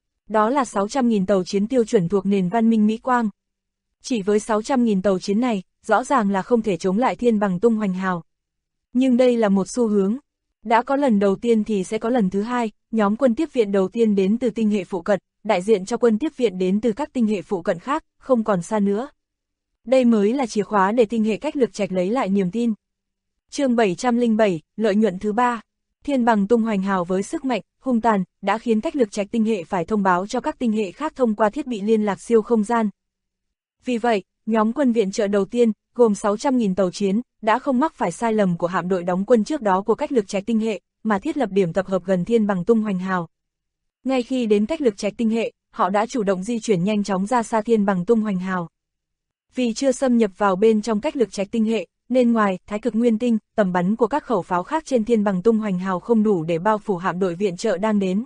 Đó là 600.000 tàu chiến tiêu chuẩn thuộc nền văn minh Mỹ Quang. Chỉ với 600.000 tàu chiến này, rõ ràng là không thể chống lại thiên bằng tung hoành hào. Nhưng đây là một xu hướng. Đã có lần đầu tiên thì sẽ có lần thứ hai, nhóm quân tiếp viện đầu tiên đến từ tinh hệ phụ cận, đại diện cho quân tiếp viện đến từ các tinh hệ phụ cận khác, không còn xa nữa. Đây mới là chìa khóa để tinh hệ cách lực trạch lấy lại niềm tin. Chương 707, lợi nhuận thứ 3. Thiên bằng tung hoành hào với sức mạnh, hung tàn, đã khiến cách lực trạch tinh hệ phải thông báo cho các tinh hệ khác thông qua thiết bị liên lạc siêu không gian. Vì vậy, nhóm quân viện trợ đầu tiên, gồm 600.000 tàu chiến, đã không mắc phải sai lầm của hạm đội đóng quân trước đó của cách lực trạch tinh hệ, mà thiết lập điểm tập hợp gần thiên bằng tung hoành hào. Ngay khi đến cách lực trạch tinh hệ, họ đã chủ động di chuyển nhanh chóng ra xa thiên bằng tung hoành hào. Vì chưa xâm nhập vào bên trong cách lực trạch tinh hệ, nên ngoài thái cực nguyên tinh, tầm bắn của các khẩu pháo khác trên thiên bằng tung hoành hào không đủ để bao phủ hạm đội viện trợ đang đến.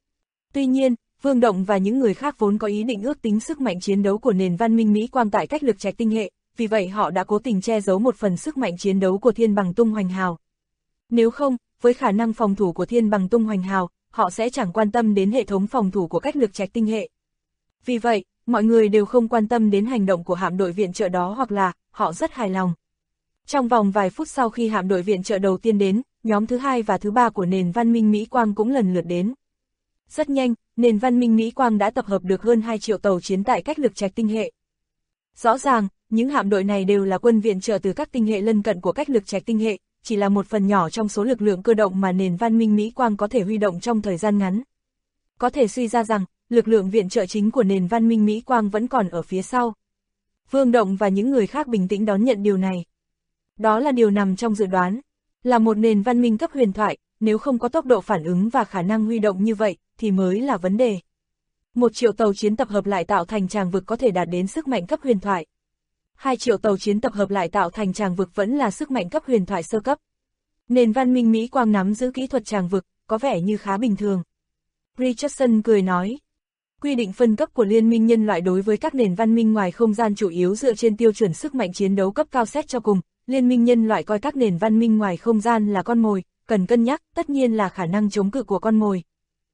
Tuy nhiên, Vương Động và những người khác vốn có ý định ước tính sức mạnh chiến đấu của nền văn minh Mỹ Quang tại cách lực trạch tinh hệ, vì vậy họ đã cố tình che giấu một phần sức mạnh chiến đấu của thiên bằng tung hoành hào. Nếu không, với khả năng phòng thủ của thiên bằng tung hoành hào, họ sẽ chẳng quan tâm đến hệ thống phòng thủ của cách lực trạch tinh hệ. Vì vậy, mọi người đều không quan tâm đến hành động của hạm đội viện trợ đó, hoặc là họ rất hài lòng. Trong vòng vài phút sau khi hạm đội viện trợ đầu tiên đến, nhóm thứ hai và thứ ba của nền văn minh Mỹ Quang cũng lần lượt đến. Rất nhanh, nền văn minh Mỹ Quang đã tập hợp được hơn 2 triệu tàu chiến tại cách lực trạch tinh hệ. Rõ ràng, những hạm đội này đều là quân viện trợ từ các tinh hệ lân cận của cách lực trạch tinh hệ, chỉ là một phần nhỏ trong số lực lượng cơ động mà nền văn minh Mỹ Quang có thể huy động trong thời gian ngắn. Có thể suy ra rằng, lực lượng viện trợ chính của nền văn minh Mỹ Quang vẫn còn ở phía sau. Vương Động và những người khác bình tĩnh đón nhận điều này. Đó là điều nằm trong dự đoán. Là một nền văn minh cấp huyền thoại, nếu không có tốc độ phản ứng và khả năng huy động như vậy, thì mới là vấn đề. 1 triệu tàu chiến tập hợp lại tạo thành tràng vực có thể đạt đến sức mạnh cấp huyền thoại. 2 triệu tàu chiến tập hợp lại tạo thành tràng vực vẫn là sức mạnh cấp huyền thoại sơ cấp. Nền văn minh Mỹ Quang nắm giữ kỹ thuật tràng vực, có vẻ như khá bình thường. Richardson cười nói. Quy định phân cấp của Liên minh nhân loại đối với các nền văn minh ngoài không gian chủ yếu dựa trên tiêu chuẩn sức mạnh chiến đấu cấp cao xét cho cùng. Liên minh nhân loại coi các nền văn minh ngoài không gian là con mồi, cần cân nhắc tất nhiên là khả năng chống cự của con mồi.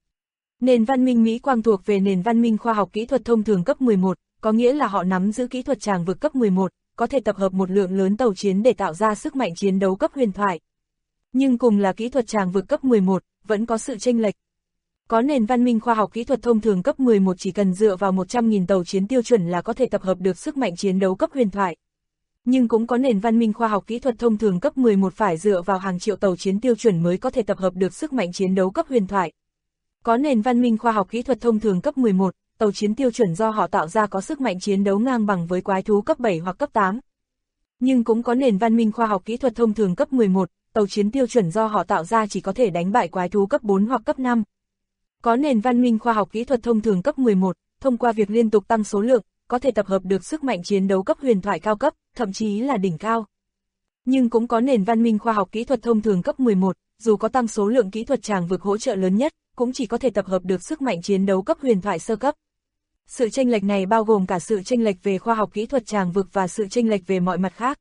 Nền văn minh Mỹ Quang thuộc về nền văn minh khoa học kỹ thuật thông thường cấp 11, có nghĩa là họ nắm giữ kỹ thuật tràng vực cấp 11, có thể tập hợp một lượng lớn tàu chiến để tạo ra sức mạnh chiến đấu cấp huyền thoại. Nhưng cùng là kỹ thuật tràng vực cấp 11, vẫn có sự chênh lệch. Có nền văn minh khoa học kỹ thuật thông thường cấp 11 chỉ cần dựa vào 100.000 tàu chiến tiêu chuẩn là có thể tập hợp được sức mạnh chiến đấu cấp huyền thoại. Nhưng cũng có nền văn minh khoa học kỹ thuật thông thường cấp 11 phải dựa vào hàng triệu tàu chiến tiêu chuẩn mới có thể tập hợp được sức mạnh chiến đấu cấp huyền thoại. Có nền văn minh khoa học kỹ thuật thông thường cấp 11, tàu chiến tiêu chuẩn do họ tạo ra có sức mạnh chiến đấu ngang bằng với quái thú cấp 7 hoặc cấp 8. Nhưng cũng có nền văn minh khoa học kỹ thuật thông thường cấp 11, tàu chiến tiêu chuẩn do họ tạo ra chỉ có thể đánh bại quái thú cấp 4 hoặc cấp 5. Có nền văn minh khoa học kỹ thuật thông thường cấp 11, thông qua việc liên tục tăng số lượng, có thể tập hợp được sức mạnh chiến đấu cấp huyền thoại cao cấp, thậm chí là đỉnh cao. Nhưng cũng có nền văn minh khoa học kỹ thuật thông thường cấp 11, dù có tăng số lượng kỹ thuật tràng vực hỗ trợ lớn nhất, cũng chỉ có thể tập hợp được sức mạnh chiến đấu cấp huyền thoại sơ cấp. Sự chênh lệch này bao gồm cả sự chênh lệch về khoa học kỹ thuật tràng vực và sự chênh lệch về mọi mặt khác.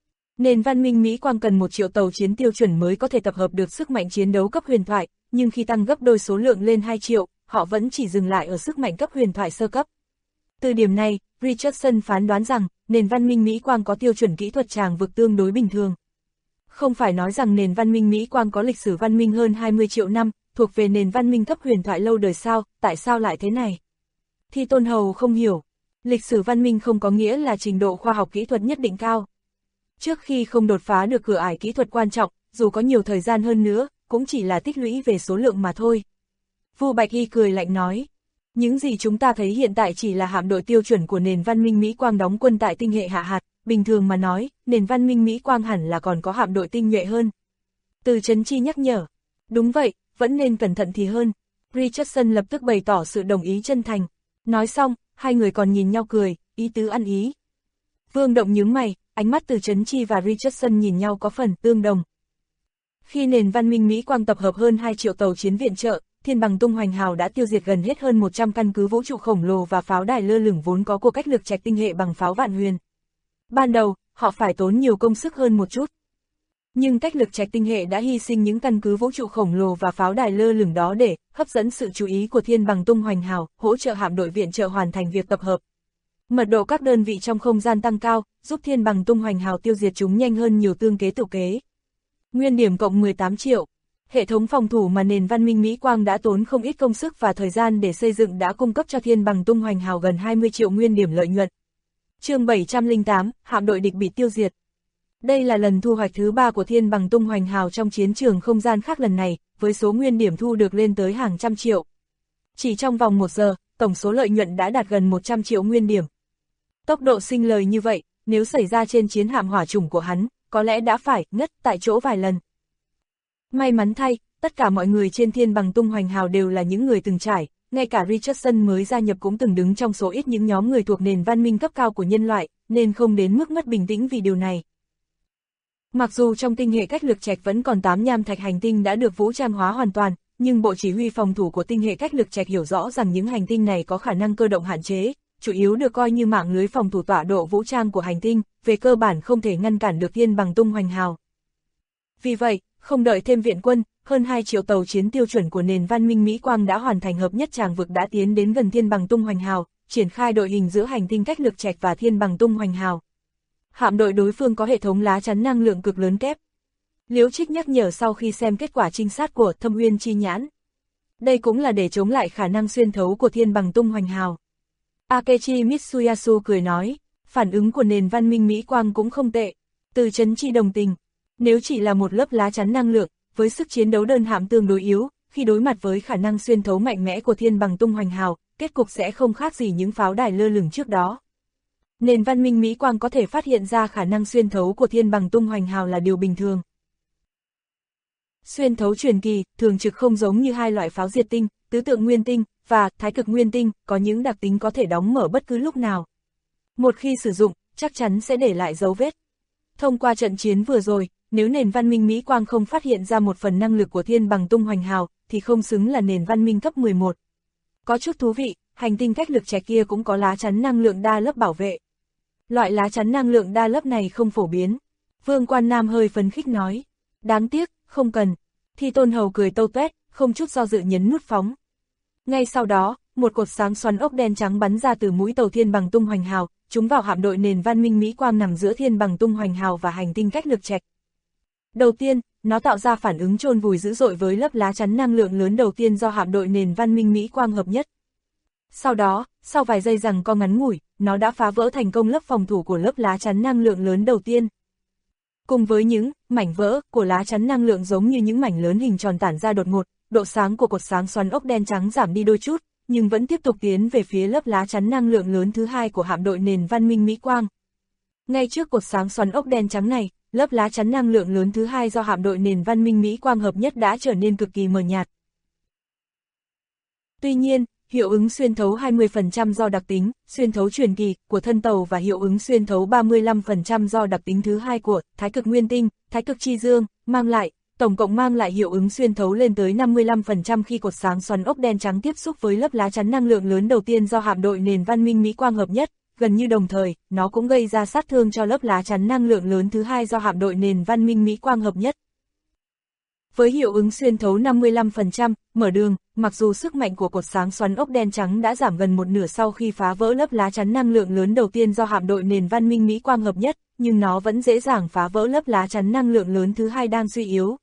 Nền văn minh Mỹ Quang cần 1 triệu tàu chiến tiêu chuẩn mới có thể tập hợp được sức mạnh chiến đấu cấp huyền thoại, nhưng khi tăng gấp đôi số lượng lên 2 triệu, họ vẫn chỉ dừng lại ở sức mạnh cấp huyền thoại sơ cấp. Từ điểm này, Richardson phán đoán rằng, nền văn minh Mỹ Quang có tiêu chuẩn kỹ thuật tràng vực tương đối bình thường. Không phải nói rằng nền văn minh Mỹ Quang có lịch sử văn minh hơn 20 triệu năm, thuộc về nền văn minh cấp huyền thoại lâu đời sao, tại sao lại thế này? Thi Tôn Hầu không hiểu. Lịch sử văn minh không có nghĩa là trình độ khoa học kỹ thuật nhất định cao. Trước khi không đột phá được cửa ải kỹ thuật quan trọng, dù có nhiều thời gian hơn nữa, cũng chỉ là tích lũy về số lượng mà thôi. Vu Bạch Y cười lạnh nói. Những gì chúng ta thấy hiện tại chỉ là hạm đội tiêu chuẩn của nền văn minh Mỹ Quang đóng quân tại tinh hệ Hạ Hạt, bình thường mà nói, nền văn minh Mỹ Quang hẳn là còn có hạm đội tinh nhuệ hơn. Từ Chấn Chi nhắc nhở. Đúng vậy, vẫn nên cẩn thận thì hơn. Richardson lập tức bày tỏ sự đồng ý chân thành. Nói xong, hai người còn nhìn nhau cười, ý tứ ăn ý. Vương Động nhướng mày, ánh mắt Từ Chấn Chi và Richardson nhìn nhau có phần tương đồng. Khi nền văn minh Mỹ Quang tập hợp hơn 2 triệu tàu chiến viện trợ, Thiên Bằng Tung Hoành Hào đã tiêu diệt gần hết hơn 100 căn cứ vũ trụ khổng lồ và pháo đài lơ lửng vốn có của cách lực trạch tinh hệ bằng pháo Vạn Huyền. Ban đầu, họ phải tốn nhiều công sức hơn một chút. Nhưng cách lực trạch tinh hệ đã hy sinh những căn cứ vũ trụ khổng lồ và pháo đài lơ lửng đó để hấp dẫn sự chú ý của Thiên Bằng Tung Hoành Hào, hỗ trợ hạm đội viện trợ hoàn thành việc tập hợp. Mật độ các đơn vị trong không gian tăng cao, giúp Thiên Bằng Tung Hoành Hào tiêu diệt chúng nhanh hơn nhiều tương kế tự kế. Nguyên điểm cộng 18 triệu. Hệ thống phòng thủ mà nền văn minh Mỹ Quang đã tốn không ít công sức và thời gian để xây dựng đã cung cấp cho Thiên Bằng Tung Hoành Hào gần 20 triệu nguyên điểm lợi nhuận. Chương 708, hạm đội địch bị tiêu diệt. Đây là lần thu hoạch thứ 3 của Thiên Bằng Tung Hoành Hào trong chiến trường không gian khác lần này, với số nguyên điểm thu được lên tới hàng trăm triệu. Chỉ trong vòng 1 giờ, tổng số lợi nhuận đã đạt gần 100 triệu nguyên điểm. Tốc độ sinh lời như vậy, nếu xảy ra trên chiến hạm hỏa chủng của hắn, có lẽ đã phải ngất tại chỗ vài lần. May mắn thay, tất cả mọi người trên Thiên Bằng Tung Hoành Hào đều là những người từng trải, ngay cả Richardson mới gia nhập cũng từng đứng trong số ít những nhóm người thuộc nền văn minh cấp cao của nhân loại, nên không đến mức mất bình tĩnh vì điều này. Mặc dù trong tinh hệ cách lực trạch vẫn còn 8 nham thạch hành tinh đã được vũ trang hóa hoàn toàn, nhưng Bộ Chỉ huy phòng thủ của tinh hệ cách lực trạch hiểu rõ rằng những hành tinh này có khả năng cơ động hạn chế, chủ yếu được coi như mạng lưới phòng thủ tọa độ vũ trang của hành tinh, về cơ bản không thể ngăn cản được Thiên Bằng Tung Hoành Hào. Vì vậy, không đợi thêm viện quân, hơn 2 triệu tàu chiến tiêu chuẩn của nền văn minh Mỹ Quang đã hoàn thành hợp nhất tràng vực đã tiến đến gần Thiên Bằng Tung Hoành Hào, triển khai đội hình giữa hành tinh cách lực trạch và Thiên Bằng Tung Hoành Hào. Hạm đội đối phương có hệ thống lá chắn năng lượng cực lớn kép. Liễu Trích nhắc nhở sau khi xem kết quả trinh sát của Thâm Uyên Chi Nhãn. Đây cũng là để chống lại khả năng xuyên thấu của Thiên Bằng Tung Hoành Hào. Akechi Mitsuyasu cười nói, phản ứng của nền văn minh Mỹ Quang cũng không tệ. Từ Chấn Chi đồng tình, nếu chỉ là một lớp lá chắn năng lượng, với sức chiến đấu đơn hạm tương đối yếu, khi đối mặt với khả năng xuyên thấu mạnh mẽ của thiên bằng tung hoành hào, kết cục sẽ không khác gì những pháo đài lơ lửng trước đó. Nền văn minh Mỹ Quang có thể phát hiện ra khả năng xuyên thấu của thiên bằng tung hoành hào là điều bình thường. Xuyên thấu truyền kỳ, thường trực không giống như hai loại pháo diệt tinh, tứ tượng nguyên tinh, và thái cực nguyên tinh, có những đặc tính có thể đóng mở bất cứ lúc nào. Một khi sử dụng, chắc chắn sẽ để lại dấu vết. Thông qua trận chiến vừa rồi, nếu nền văn minh Mỹ Quang không phát hiện ra một phần năng lực của thiên bằng tung hoành hào, thì không xứng là nền văn minh cấp 11. Có chút thú vị, hành tinh cách lực trẻ kia cũng có lá chắn năng lượng đa lớp bảo vệ. Loại lá chắn năng lượng đa lớp này không phổ biến. Vương Quan Nam hơi phấn khích nói. Đáng tiếc, không cần. Thi Tôn Hầu cười tâu tuét, không chút do dự nhấn nút phóng. Ngay sau đó, một cột sáng xoắn ốc đen trắng bắn ra từ mũi tàu thiên bằng tung hoành hào, trúng vào hạm đội nền văn minh Mỹ Quang nằm giữa thiên bằng tung hoành hào và hành tinh cách lực trạch. Đầu tiên, nó tạo ra phản ứng chôn vùi dữ dội với lớp lá chắn năng lượng lớn đầu tiên do hạm đội nền văn minh Mỹ Quang hợp nhất. Sau đó, sau vài giây giằng co ngắn ngủi, nó đã phá vỡ thành công lớp phòng thủ của lớp lá chắn năng lượng lớn đầu tiên. Cùng với những mảnh vỡ của lá chắn năng lượng giống như những mảnh lớn hình tròn tản ra đột ngột, độ sáng của cột sáng xoắn ốc đen trắng giảm đi đôi chút, nhưng vẫn tiếp tục tiến về phía lớp lá chắn năng lượng lớn thứ hai của hạm đội nền văn minh Mỹ Quang. Ngay trước cột sáng xoắn ốc đen trắng này, lớp lá chắn năng lượng lớn thứ hai do hạm đội nền văn minh Mỹ Quang hợp nhất đã trở nên cực kỳ mờ nhạt. Tuy nhiên, hiệu ứng xuyên thấu 20% do đặc tính, xuyên thấu truyền kỳ, của thân tàu và hiệu ứng xuyên thấu 35% do đặc tính thứ hai của thái cực nguyên tinh, thái cực chi dương, tổng cộng mang lại hiệu ứng xuyên thấu lên tới 55% khi cột sáng xoắn ốc đen trắng tiếp xúc với lớp lá chắn năng lượng lớn đầu tiên do hạm đội nền văn minh Mỹ Quang hợp nhất, gần như đồng thời, nó cũng gây ra sát thương cho lớp lá chắn năng lượng lớn thứ hai do hạm đội nền văn minh Mỹ Quang hợp nhất. Với hiệu ứng xuyên thấu 55%, mở đường, mặc dù sức mạnh của cột sáng xoắn ốc đen trắng đã giảm gần một nửa sau khi phá vỡ lớp lá chắn năng lượng lớn đầu tiên do hạm đội nền văn minh Mỹ Quang hợp nhất, nhưng nó vẫn dễ dàng phá vỡ lớp lá chắn năng lượng lớn thứ hai đang suy yếu.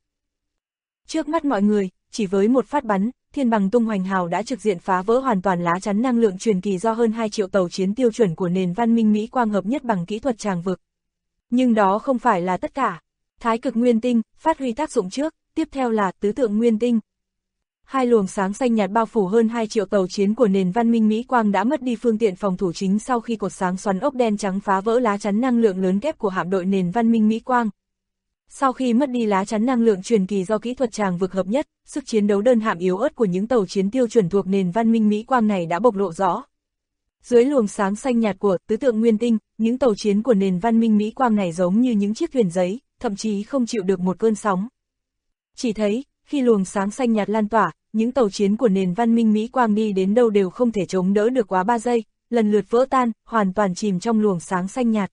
Trước mắt mọi người, chỉ với một phát bắn, thiên bằng tung hoành hào đã trực diện phá vỡ hoàn toàn lá chắn năng lượng truyền kỳ do hơn 2 triệu tàu chiến tiêu chuẩn của nền văn minh Mỹ Quang hợp nhất bằng kỹ thuật tràng vực. Nhưng đó không phải là tất cả. Thái cực nguyên tinh, phát huy tác dụng trước, tiếp theo là tứ tượng nguyên tinh. Hai luồng sáng xanh nhạt bao phủ hơn 2 triệu tàu chiến của nền văn minh Mỹ Quang đã mất đi phương tiện phòng thủ chính sau khi cột sáng xoắn ốc đen trắng phá vỡ lá chắn năng lượng lớn kép của hạm đội nền văn minh Mỹ Quang. Sau khi mất đi lá chắn năng lượng truyền kỳ do kỹ thuật tràng vực hợp nhất, sức chiến đấu đơn hạm yếu ớt của những tàu chiến tiêu chuẩn thuộc nền văn minh Mỹ Quang này đã bộc lộ rõ. Dưới luồng sáng xanh nhạt của tứ tượng nguyên tinh, những tàu chiến của nền văn minh Mỹ Quang này giống như những chiếc thuyền giấy, thậm chí không chịu được một cơn sóng. Chỉ thấy, khi luồng sáng xanh nhạt lan tỏa, những tàu chiến của nền văn minh Mỹ Quang đi đến đâu đều không thể chống đỡ được quá 3 giây, lần lượt vỡ tan, hoàn toàn chìm trong luồng sáng xanh nhạt.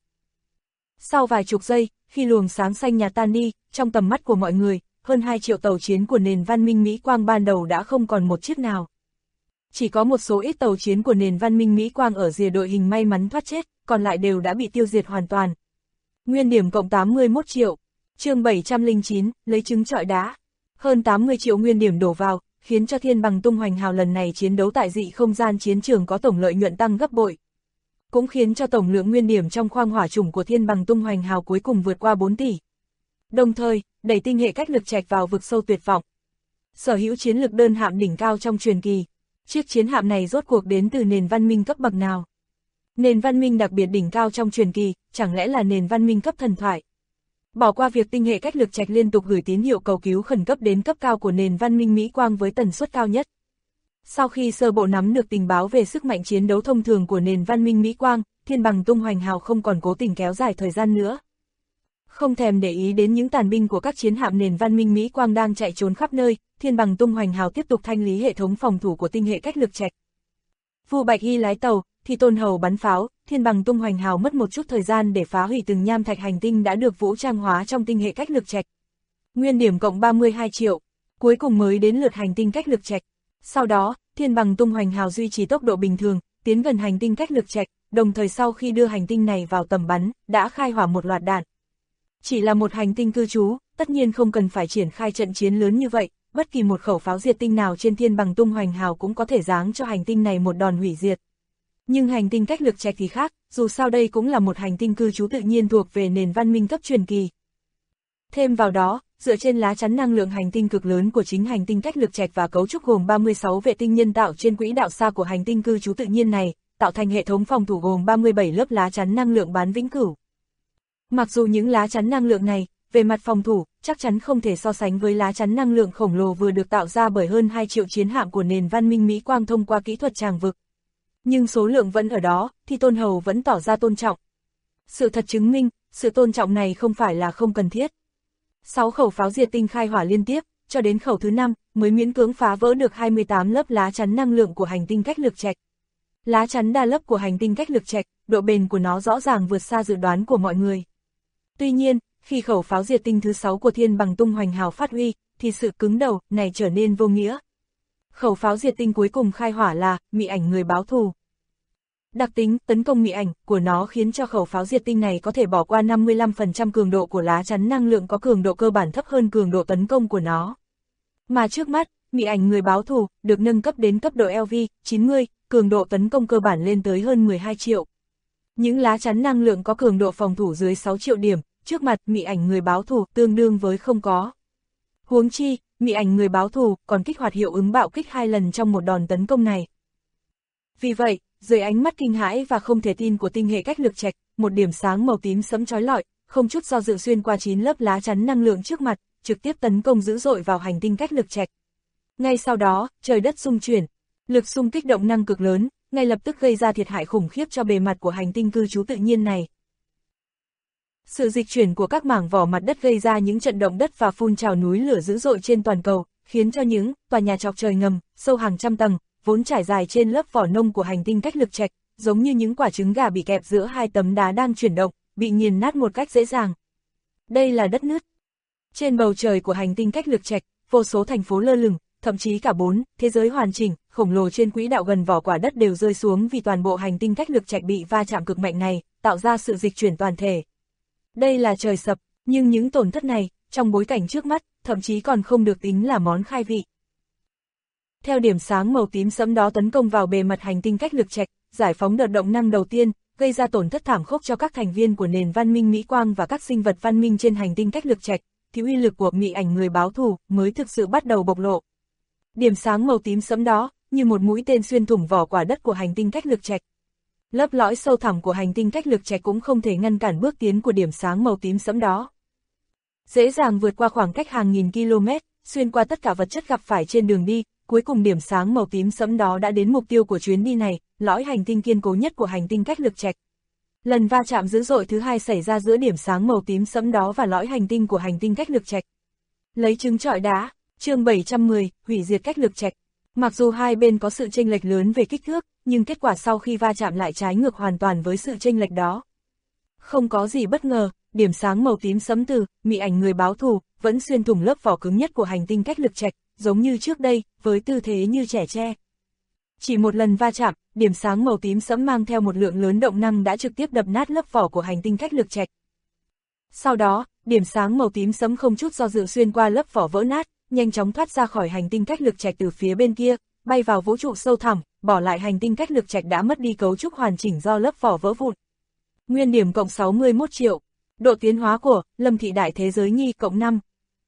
Sau vài chục giây, khi luồng sáng xanh nhạt tan đi, trong tầm mắt của mọi người, hơn 2 triệu tàu chiến của nền văn minh Mỹ Quang ban đầu đã không còn một chiếc nào. Chỉ có một số ít tàu chiến của nền văn minh Mỹ Quang ở rìa đội hình may mắn thoát chết, còn lại đều đã bị tiêu diệt hoàn toàn. Nguyên điểm cộng 81 triệu. Chương 709, lấy trứng trọi đá. Hơn 80 triệu nguyên điểm đổ vào, khiến cho thiên bằng tung hoành hào lần này chiến đấu tại dị không gian chiến trường có tổng lợi nhuận tăng gấp bội. Cũng khiến cho tổng lượng nguyên điểm trong khoang hỏa chủng của thiên bằng tung hoành hào cuối cùng vượt qua 4 tỷ. Đồng thời, đẩy tinh hệ cách lực trạch vào vực sâu tuyệt vọng. Sở hữu chiến lực đơn hạm đỉnh cao trong truyền kỳ. Chiếc chiến hạm này rốt cuộc đến từ nền văn minh cấp bậc nào? Nền văn minh đặc biệt đỉnh cao trong truyền kỳ, chẳng lẽ là nền văn minh cấp thần thoại? Bỏ qua việc tinh hệ cách lực trạch liên tục gửi tín hiệu cầu cứu khẩn cấp đến cấp cao của nền văn minh Mỹ Quang với tần suất cao nhất. Sau khi sơ bộ nắm được tình báo về sức mạnh chiến đấu thông thường của nền văn minh Mỹ Quang, thiên bằng tung hoành hào không còn cố tình kéo dài thời gian nữa. Không thèm để ý đến những tàn binh của các chiến hạm nền văn minh Mỹ Quang đang chạy trốn khắp nơi, thiên bằng tung hoành hào tiếp tục thanh lý hệ thống phòng thủ của tinh hệ cách lực trạch. Vu Bạch Hy lái tàu, Thi Tôn Hầu bắn pháo, thiên bằng tung hoành hào mất một chút thời gian để phá hủy từng nham thạch hành tinh đã được vũ trang hóa trong tinh hệ cách lực trạch. Nguyên điểm cộng 32 triệu, cuối cùng mới đến lượt hành tinh cách lực trạch. Sau đó, thiên bằng tung hoành hào duy trì tốc độ bình thường, tiến gần hành tinh cách lực trạch, đồng thời sau khi đưa hành tinh này vào tầm bắn, đã khai hỏa một loạt đạn. Chỉ là một hành tinh cư trú, tất nhiên không cần phải triển khai trận chiến lớn như vậy, bất kỳ một khẩu pháo diệt tinh nào trên thiên bằng tung hoành hào cũng có thể giáng cho hành tinh này một đòn hủy diệt. Nhưng hành tinh cách lực trạch thì khác, dù sao đây cũng là một hành tinh cư trú tự nhiên thuộc về nền văn minh cấp truyền kỳ. Thêm vào đó, dựa trên lá chắn năng lượng hành tinh cực lớn của chính hành tinh cách lực trạch và cấu trúc gồm 36 vệ tinh nhân tạo trên quỹ đạo xa của hành tinh cư trú tự nhiên này, tạo thành hệ thống phòng thủ gồm 37 lớp lá chắn năng lượng bán vĩnh cửu. Mặc dù những lá chắn năng lượng này, về mặt phòng thủ, chắc chắn không thể so sánh với lá chắn năng lượng khổng lồ vừa được tạo ra bởi hơn 2 triệu chiến hạm của nền văn minh Mỹ Quang thông qua kỹ thuật tràng vực. Nhưng số lượng vẫn ở đó, thì Tôn Hầu vẫn tỏ ra tôn trọng. Sự thật chứng minh, sự tôn trọng này không phải là không cần thiết. 6 khẩu pháo diệt tinh khai hỏa liên tiếp, cho đến khẩu thứ 5, mới miễn cưỡng phá vỡ được 28 lớp lá chắn năng lượng của hành tinh cách lực trạch. Lá chắn đa lớp của hành tinh cách lực trạch, độ bền của nó rõ ràng vượt xa dự đoán của mọi người. Tuy nhiên, khi khẩu pháo diệt tinh thứ 6 của Thiên Bằng Tung Hoành Hào phát huy, thì sự cứng đầu này trở nên vô nghĩa. Khẩu pháo diệt tinh cuối cùng khai hỏa là mị ảnh người báo thù. Đặc tính tấn công mị ảnh của nó khiến cho khẩu pháo diệt tinh này có thể bỏ qua 55% cường độ của lá chắn năng lượng có cường độ cơ bản thấp hơn cường độ tấn công của nó. Mà trước mắt, mị ảnh người báo thù được nâng cấp đến cấp độ LV-90, cường độ tấn công cơ bản lên tới hơn 12 triệu. Những lá chắn năng lượng có cường độ phòng thủ dưới 6 triệu điểm, trước mặt mị ảnh người báo thù tương đương với không có. Huống chi, mị ảnh người báo thù còn kích hoạt hiệu ứng bạo kích 2 lần trong một đòn tấn công này. Vì vậy, dưới ánh mắt kinh hãi và không thể tin của tinh hệ cách lực trạch, một điểm sáng màu tím sẫm chói lọi, không chút do dự xuyên qua 9 lớp lá chắn năng lượng trước mặt, trực tiếp tấn công dữ dội vào hành tinh cách lực trạch. Ngay sau đó, trời đất xung chuyển, lực xung kích động năng cực lớn, ngay lập tức gây ra thiệt hại khủng khiếp cho bề mặt của hành tinh cư trú tự nhiên này. Sự dịch chuyển của các mảng vỏ mặt đất gây ra những trận động đất và phun trào núi lửa dữ dội trên toàn cầu, khiến cho những tòa nhà chọc trời ngầm, sâu hàng trăm tầng, vốn trải dài trên lớp vỏ nông của hành tinh cách lực trạch, giống như những quả trứng gà bị kẹp giữa hai tấm đá đang chuyển động, bị nghiền nát một cách dễ dàng. Đây là đất nứt. Trên bầu trời của hành tinh cách lực trạch, vô số thành phố lơ lửng, thậm chí cả 4 thế giới hoàn chỉnh, khổng lồ trên quỹ đạo gần vỏ quả đất đều rơi xuống vì toàn bộ hành tinh cách lực trạch bị va chạm cực mạnh này, tạo ra sự dịch chuyển toàn thể. Đây là trời sập, nhưng những tổn thất này, trong bối cảnh trước mắt, thậm chí còn không được tính là món khai vị. Theo điểm sáng màu tím sẫm đó tấn công vào bề mặt hành tinh cách lực trạch, giải phóng đợt động năng đầu tiên, gây ra tổn thất thảm khốc cho các thành viên của nền văn minh Mỹ Quang và các sinh vật văn minh trên hành tinh cách lực trạch, thì uy lực của mị ảnh người báo thù mới thực sự bắt đầu bộc lộ. Điểm sáng màu tím sẫm đó, như một mũi tên xuyên thủng vỏ quả đất của hành tinh cách lực trạch. Lớp lõi sâu thẳm của hành tinh cách lực trạch cũng không thể ngăn cản bước tiến của điểm sáng màu tím sẫm đó. Dễ dàng vượt qua khoảng cách hàng nghìn km, xuyên qua tất cả vật chất gặp phải trên đường đi, cuối cùng điểm sáng màu tím sẫm đó đã đến mục tiêu của chuyến đi này, lõi hành tinh kiên cố nhất của hành tinh cách lực trạch. Lần va chạm dữ dội thứ hai xảy ra giữa điểm sáng màu tím sẫm đó và lõi hành tinh của hành tinh cách lực trạch. Lấy trứng trọi đá, chương 710, hủy diệt cách lực trạch. Mặc dù hai bên có sự chênh lệch lớn về kích thước, nhưng kết quả sau khi va chạm lại trái ngược hoàn toàn với sự chênh lệch đó. Không có gì bất ngờ, điểm sáng màu tím sẫm từ mị ảnh người báo thù vẫn xuyên thủng lớp vỏ cứng nhất của hành tinh cách lực trạch, giống như trước đây, với tư thế như trẻ tre. Chỉ một lần va chạm, điểm sáng màu tím sẫm mang theo một lượng lớn động năng đã trực tiếp đập nát lớp vỏ của hành tinh cách lực trạch. Sau đó, điểm sáng màu tím sẫm không chút do dự xuyên qua lớp vỏ vỡ nát, nhanh chóng thoát ra khỏi hành tinh cách lực trạch từ phía bên kia, bay vào vũ trụ sâu thẳm, bỏ lại hành tinh cách lực trạch đã mất đi cấu trúc hoàn chỉnh do lớp vỏ vỡ vụn. Nguyên điểm cộng 61 triệu. Độ tiến hóa của Lâm Thị Đại Thế Giới Nhi cộng 5.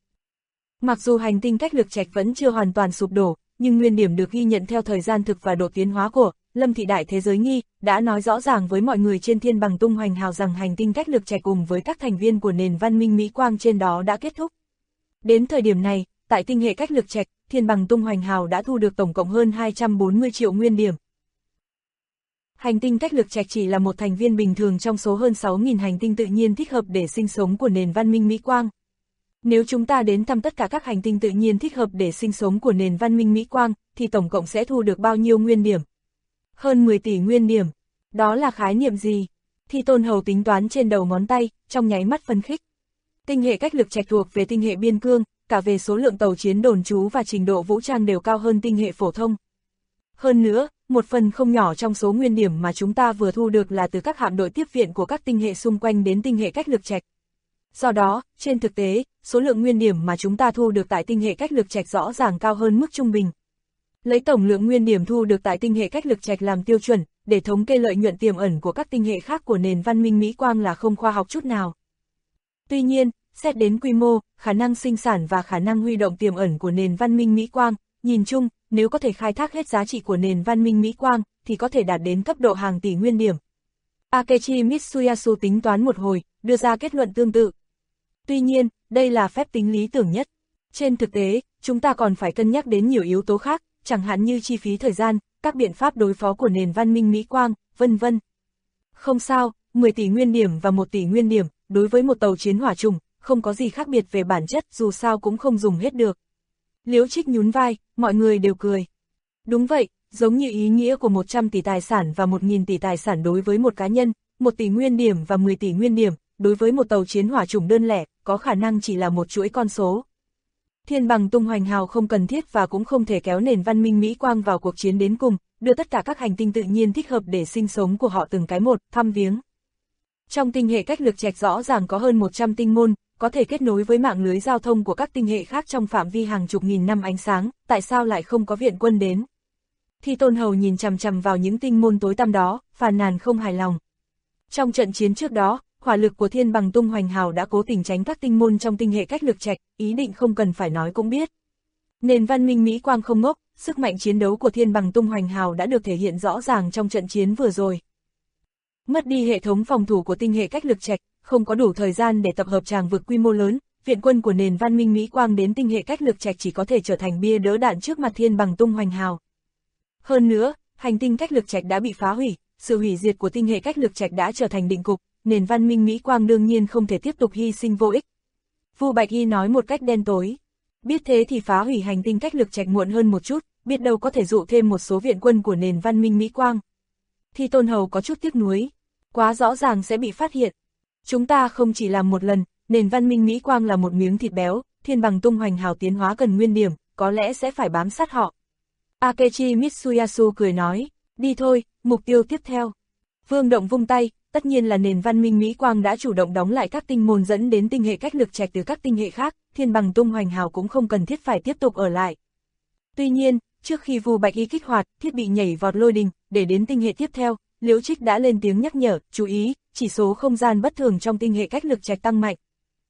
Mặc dù hành tinh cách lực trạch vẫn chưa hoàn toàn sụp đổ, nhưng nguyên điểm được ghi nhận theo thời gian thực và độ tiến hóa của Lâm Thị Đại Thế Giới Nhi đã nói rõ ràng với mọi người trên Thiên Bằng Tung Hoành Hào rằng hành tinh cách lực trạch cùng với các thành viên của nền văn minh Mỹ Quang trên đó đã kết thúc. Đến thời điểm này, tại tinh hệ cách lực trạch, Thiên Bằng Tung Hoành Hào đã thu được tổng cộng hơn 240 triệu nguyên điểm. Hành tinh cách lực trạch chỉ là một thành viên bình thường trong số hơn 6.000 hành tinh tự nhiên thích hợp để sinh sống của nền văn minh Mỹ Quang. Nếu chúng ta đến thăm tất cả các hành tinh tự nhiên thích hợp để sinh sống của nền văn minh Mỹ Quang, thì tổng cộng sẽ thu được bao nhiêu nguyên điểm? Hơn 10 tỷ nguyên điểm. Đó là khái niệm gì? Thi Tôn Hầu tính toán trên đầu ngón tay, trong nháy mắt phấn khích. Tinh hệ cách lực trạch thuộc về tinh hệ biên cương, cả về số lượng tàu chiến đồn trú và trình độ vũ trang đều cao hơn tinh hệ phổ thông. Hơn nữa, một phần không nhỏ trong số nguyên điểm mà chúng ta vừa thu được là từ các hạm đội tiếp viện của các tinh hệ xung quanh đến tinh hệ cách lực trạch. Do đó, trên thực tế, số lượng nguyên điểm mà chúng ta thu được tại tinh hệ cách lực trạch rõ ràng cao hơn mức trung bình. Lấy tổng lượng nguyên điểm thu được tại tinh hệ cách lực trạch làm tiêu chuẩn, để thống kê lợi nhuận tiềm ẩn của các tinh hệ khác của nền văn minh Mỹ Quang là không khoa học chút nào. Tuy nhiên, xét đến quy mô, khả năng sinh sản và khả năng huy động tiềm ẩn của nền văn minh Mỹ Quang, nhìn chung, nếu có thể khai thác hết giá trị của nền văn minh Mỹ Quang, thì có thể đạt đến cấp độ hàng tỷ nguyên điểm. Akechi Mitsuyasu tính toán một hồi, đưa ra kết luận tương tự. Tuy nhiên, đây là phép tính lý tưởng nhất. Trên thực tế, chúng ta còn phải cân nhắc đến nhiều yếu tố khác, chẳng hạn như chi phí thời gian, các biện pháp đối phó của nền văn minh Mỹ Quang, vân vân. Không sao, 10 tỷ nguyên điểm và 1 tỷ nguyên điểm, đối với một tàu chiến hỏa trùng, không có gì khác biệt về bản chất, dù sao cũng không dùng hết được. Liễu Trích nhún vai, mọi người đều cười. Đúng vậy, giống như ý nghĩa của 100 tỷ tài sản và 1.000 tỷ tài sản đối với một cá nhân, 1 tỷ nguyên điểm và 10 tỷ nguyên điểm, đối với một tàu chiến hỏa trùng đơn lẻ, có khả năng chỉ là một chuỗi con số. Thiên bằng tung hoành hào không cần thiết và cũng không thể kéo nền văn minh Mỹ Quang vào cuộc chiến đến cùng, đưa tất cả các hành tinh tự nhiên thích hợp để sinh sống của họ từng cái một, thăm viếng. Trong tinh hệ cách lực trạch rõ ràng có hơn 100 tinh môn, có thể kết nối với mạng lưới giao thông của các tinh hệ khác trong phạm vi hàng chục nghìn năm ánh sáng, tại sao lại không có viện quân đến? Thi Tôn Hầu nhìn chằm chằm vào những tinh môn tối tăm đó, phàn nàn không hài lòng. Trong trận chiến trước đó, hỏa lực của thiên bằng tung hoành hào đã cố tình tránh các tinh môn trong tinh hệ cách lực trạch, ý định không cần phải nói cũng biết. Nền văn minh Mỹ Quang không ngốc, sức mạnh chiến đấu của thiên bằng tung hoành hào đã được thể hiện rõ ràng trong trận chiến vừa rồi. Mất đi hệ thống phòng thủ của tinh hệ cách lực trạch, không có đủ thời gian để tập hợp tràng vực quy mô lớn, viện quân của nền văn minh Mỹ Quang đến tinh hệ cách lực trạch chỉ có thể trở thành bia đỡ đạn trước mặt thiên bằng tung hoành hào. Hơn nữa, hành tinh cách lực trạch đã bị phá hủy, sự hủy diệt của tinh hệ cách lực trạch đã trở thành định cục, nền văn minh Mỹ Quang đương nhiên không thể tiếp tục hy sinh vô ích. Vu Bạch Y nói một cách đen tối. Biết thế thì phá hủy hành tinh cách lực trạch muộn hơn một chút, biết đâu có thể dụ thêm một số viện quân của nền văn minh Mỹ Quang. Thi Tôn Hầu có chút tiếc nuối, quá rõ ràng sẽ bị phát hiện. Chúng ta không chỉ làm một lần, nền văn minh Mỹ Quang là một miếng thịt béo, thiên bằng tung hoành hào tiến hóa cần nguyên điểm, có lẽ sẽ phải bám sát họ. Akechi Mitsuyasu cười nói, đi thôi, mục tiêu tiếp theo. Vương Động vung tay, tất nhiên là nền văn minh Mỹ Quang đã chủ động đóng lại các tinh môn dẫn đến tinh hệ cách lực trạch từ các tinh hệ khác, thiên bằng tung hoành hào cũng không cần thiết phải tiếp tục ở lại. Tuy nhiên, trước khi Vu Bạch Y kích hoạt thiết bị nhảy vọt lôi đình, để đến tinh hệ tiếp theo, Liễu Trích đã lên tiếng nhắc nhở, chú ý, chỉ số không gian bất thường trong tinh hệ cách lực trạch tăng mạnh.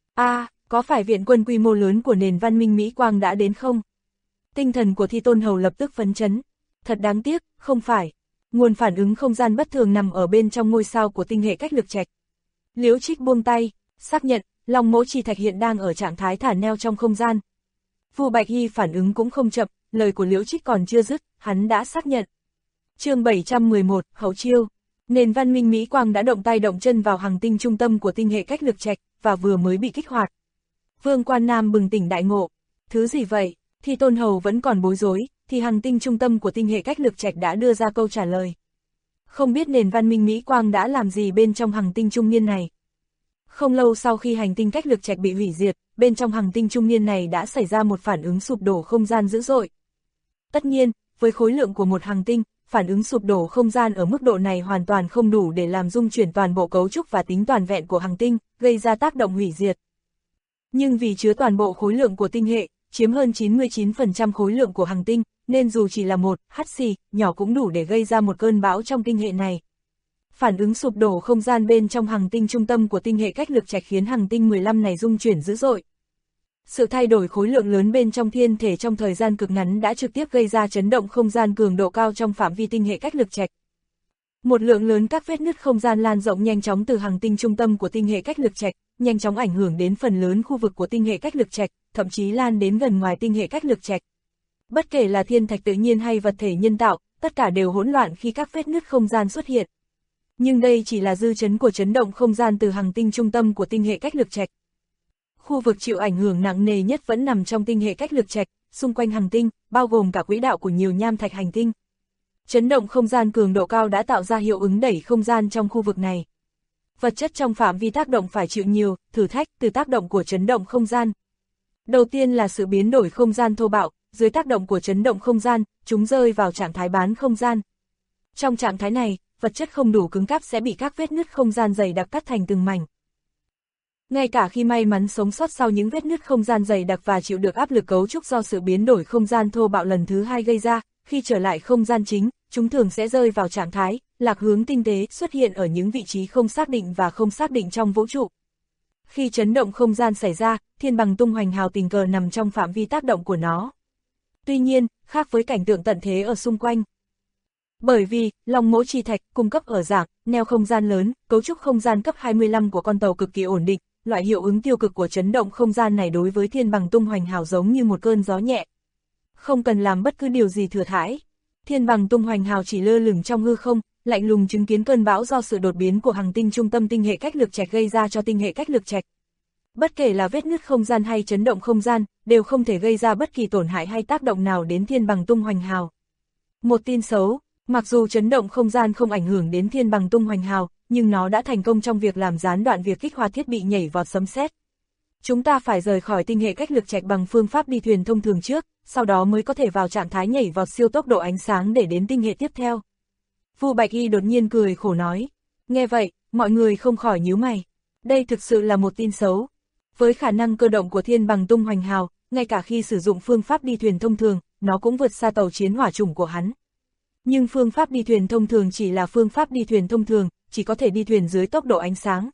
Có phải viện quân quy mô lớn của nền văn minh Mỹ Quang đã đến không? Tinh thần của Thi Tôn Hầu lập tức phấn chấn. Thật đáng tiếc, không phải. Nguồn phản ứng không gian bất thường nằm ở bên trong ngôi sao của tinh hệ cách lực trạch. Liễu Trích buông tay, xác nhận, Long Mỗ Chi Thạch hiện đang ở trạng thái thả neo trong không gian. Vu Bạch Y phản ứng cũng không chậm, lời của Liễu Trích còn chưa dứt, hắn đã xác nhận. Chương 711, Hậu chiêu. Nền văn minh Mỹ Quang đã động tay động chân vào hành tinh trung tâm của tinh hệ cách lực trạch, và vừa mới bị kích hoạt. Vương Quan Nam bừng tỉnh đại ngộ. Thứ gì vậy? Thi Tôn Hầu vẫn còn bối rối, thì hành tinh trung tâm của tinh hệ cách lực trạch đã đưa ra câu trả lời. Không biết nền văn minh Mỹ Quang đã làm gì bên trong hành tinh trung niên này. Không lâu sau khi hành tinh cách lực trạch bị hủy diệt, bên trong hành tinh trung niên này đã xảy ra một phản ứng sụp đổ không gian dữ dội. Tất nhiên, với khối lượng của một hành tinh, phản ứng sụp đổ không gian ở mức độ này hoàn toàn không đủ để làm rung chuyển toàn bộ cấu trúc và tính toàn vẹn của hành tinh, gây ra tác động hủy diệt. Nhưng vì chứa toàn bộ khối lượng của tinh hệ, chiếm hơn 99% khối lượng của hành tinh, nên dù chỉ là một hắt xì nhỏ cũng đủ để gây ra một cơn bão trong tinh hệ này. Phản ứng sụp đổ không gian bên trong hành tinh trung tâm của tinh hệ cách lực trạch khiến hành tinh 15 này rung chuyển dữ dội. Sự thay đổi khối lượng lớn bên trong thiên thể trong thời gian cực ngắn đã trực tiếp gây ra chấn động không gian cường độ cao trong phạm vi tinh hệ cách lực trạch. Một lượng lớn các vết nứt không gian lan rộng nhanh chóng từ hành tinh trung tâm của tinh hệ cách lực trạch, nhanh chóng ảnh hưởng đến phần lớn khu vực của tinh hệ cách lực trạch, thậm chí lan đến gần ngoài tinh hệ cách lực trạch. Bất kể là thiên thạch tự nhiên hay vật thể nhân tạo, tất cả đều hỗn loạn khi các vết nứt không gian xuất hiện. Nhưng đây chỉ là dư chấn của chấn động không gian từ hành tinh trung tâm của tinh hệ cách lực trạch. Khu vực chịu ảnh hưởng nặng nề nhất vẫn nằm trong tinh hệ cách lực trạch, xung quanh hành tinh, bao gồm cả quỹ đạo của nhiều nham thạch hành tinh. Chấn động không gian cường độ cao đã tạo ra hiệu ứng đẩy không gian trong khu vực này. Vật chất trong phạm vi tác động phải chịu nhiều thử thách từ tác động của chấn động không gian. Đầu tiên là sự biến đổi không gian thô bạo, dưới tác động của chấn động không gian, chúng rơi vào trạng thái bán không gian. Trong trạng thái này, vật chất không đủ cứng cáp sẽ bị các vết nứt không gian dày đặc cắt thành từng mảnh. Ngay cả khi may mắn sống sót sau những vết nứt không gian dày đặc và chịu được áp lực cấu trúc do sự biến đổi không gian thô bạo lần thứ hai gây ra, khi trở lại không gian chính, chúng thường sẽ rơi vào trạng thái lạc hướng tinh tế, xuất hiện ở những vị trí không xác định và không xác định trong vũ trụ. Khi chấn động không gian xảy ra, thiên bằng tung hoành hào tình cờ nằm trong phạm vi tác động của nó. Tuy nhiên, khác với cảnh tượng tận thế ở xung quanh. Bởi vì, long mỗ chi thạch cung cấp ở dạng, neo không gian lớn, cấu trúc không gian cấp 25 của con tàu cực kỳ ổn định, loại hiệu ứng tiêu cực của chấn động không gian này đối với thiên bằng tung hoành hào giống như một cơn gió nhẹ. Không cần làm bất cứ điều gì thừa thãi. Thiên bằng tung hoành hào chỉ lơ lửng trong hư không, lạnh lùng chứng kiến cơn bão do sự đột biến của hành tinh trung tâm tinh hệ cách lực trạch gây ra cho tinh hệ cách lực trạch. Bất kể là vết nứt không gian hay chấn động không gian, đều không thể gây ra bất kỳ tổn hại hay tác động nào đến thiên bằng tung hoành hào. Một tin xấu, mặc dù chấn động không gian không ảnh hưởng đến thiên bằng tung hoành hào, nhưng nó đã thành công trong việc làm gián đoạn việc kích hoạt thiết bị nhảy vọt sấm sét. Chúng ta phải rời khỏi tinh hệ cách lực trạch bằng phương pháp đi thuyền thông thường trước, sau đó mới có thể vào trạng thái nhảy vọt siêu tốc độ ánh sáng để đến tinh hệ tiếp theo. Vu Bạch Y đột nhiên cười khổ nói. Nghe vậy, mọi người không khỏi nhíu mày. Đây thực sự là một tin xấu. Với khả năng cơ động của thiên bằng tung hoành hào, ngay cả khi sử dụng phương pháp đi thuyền thông thường, nó cũng vượt xa tàu chiến hỏa chủng của hắn. Nhưng phương pháp đi thuyền thông thường chỉ là phương pháp đi thuyền thông thường, chỉ có thể đi thuyền dưới tốc độ ánh sáng.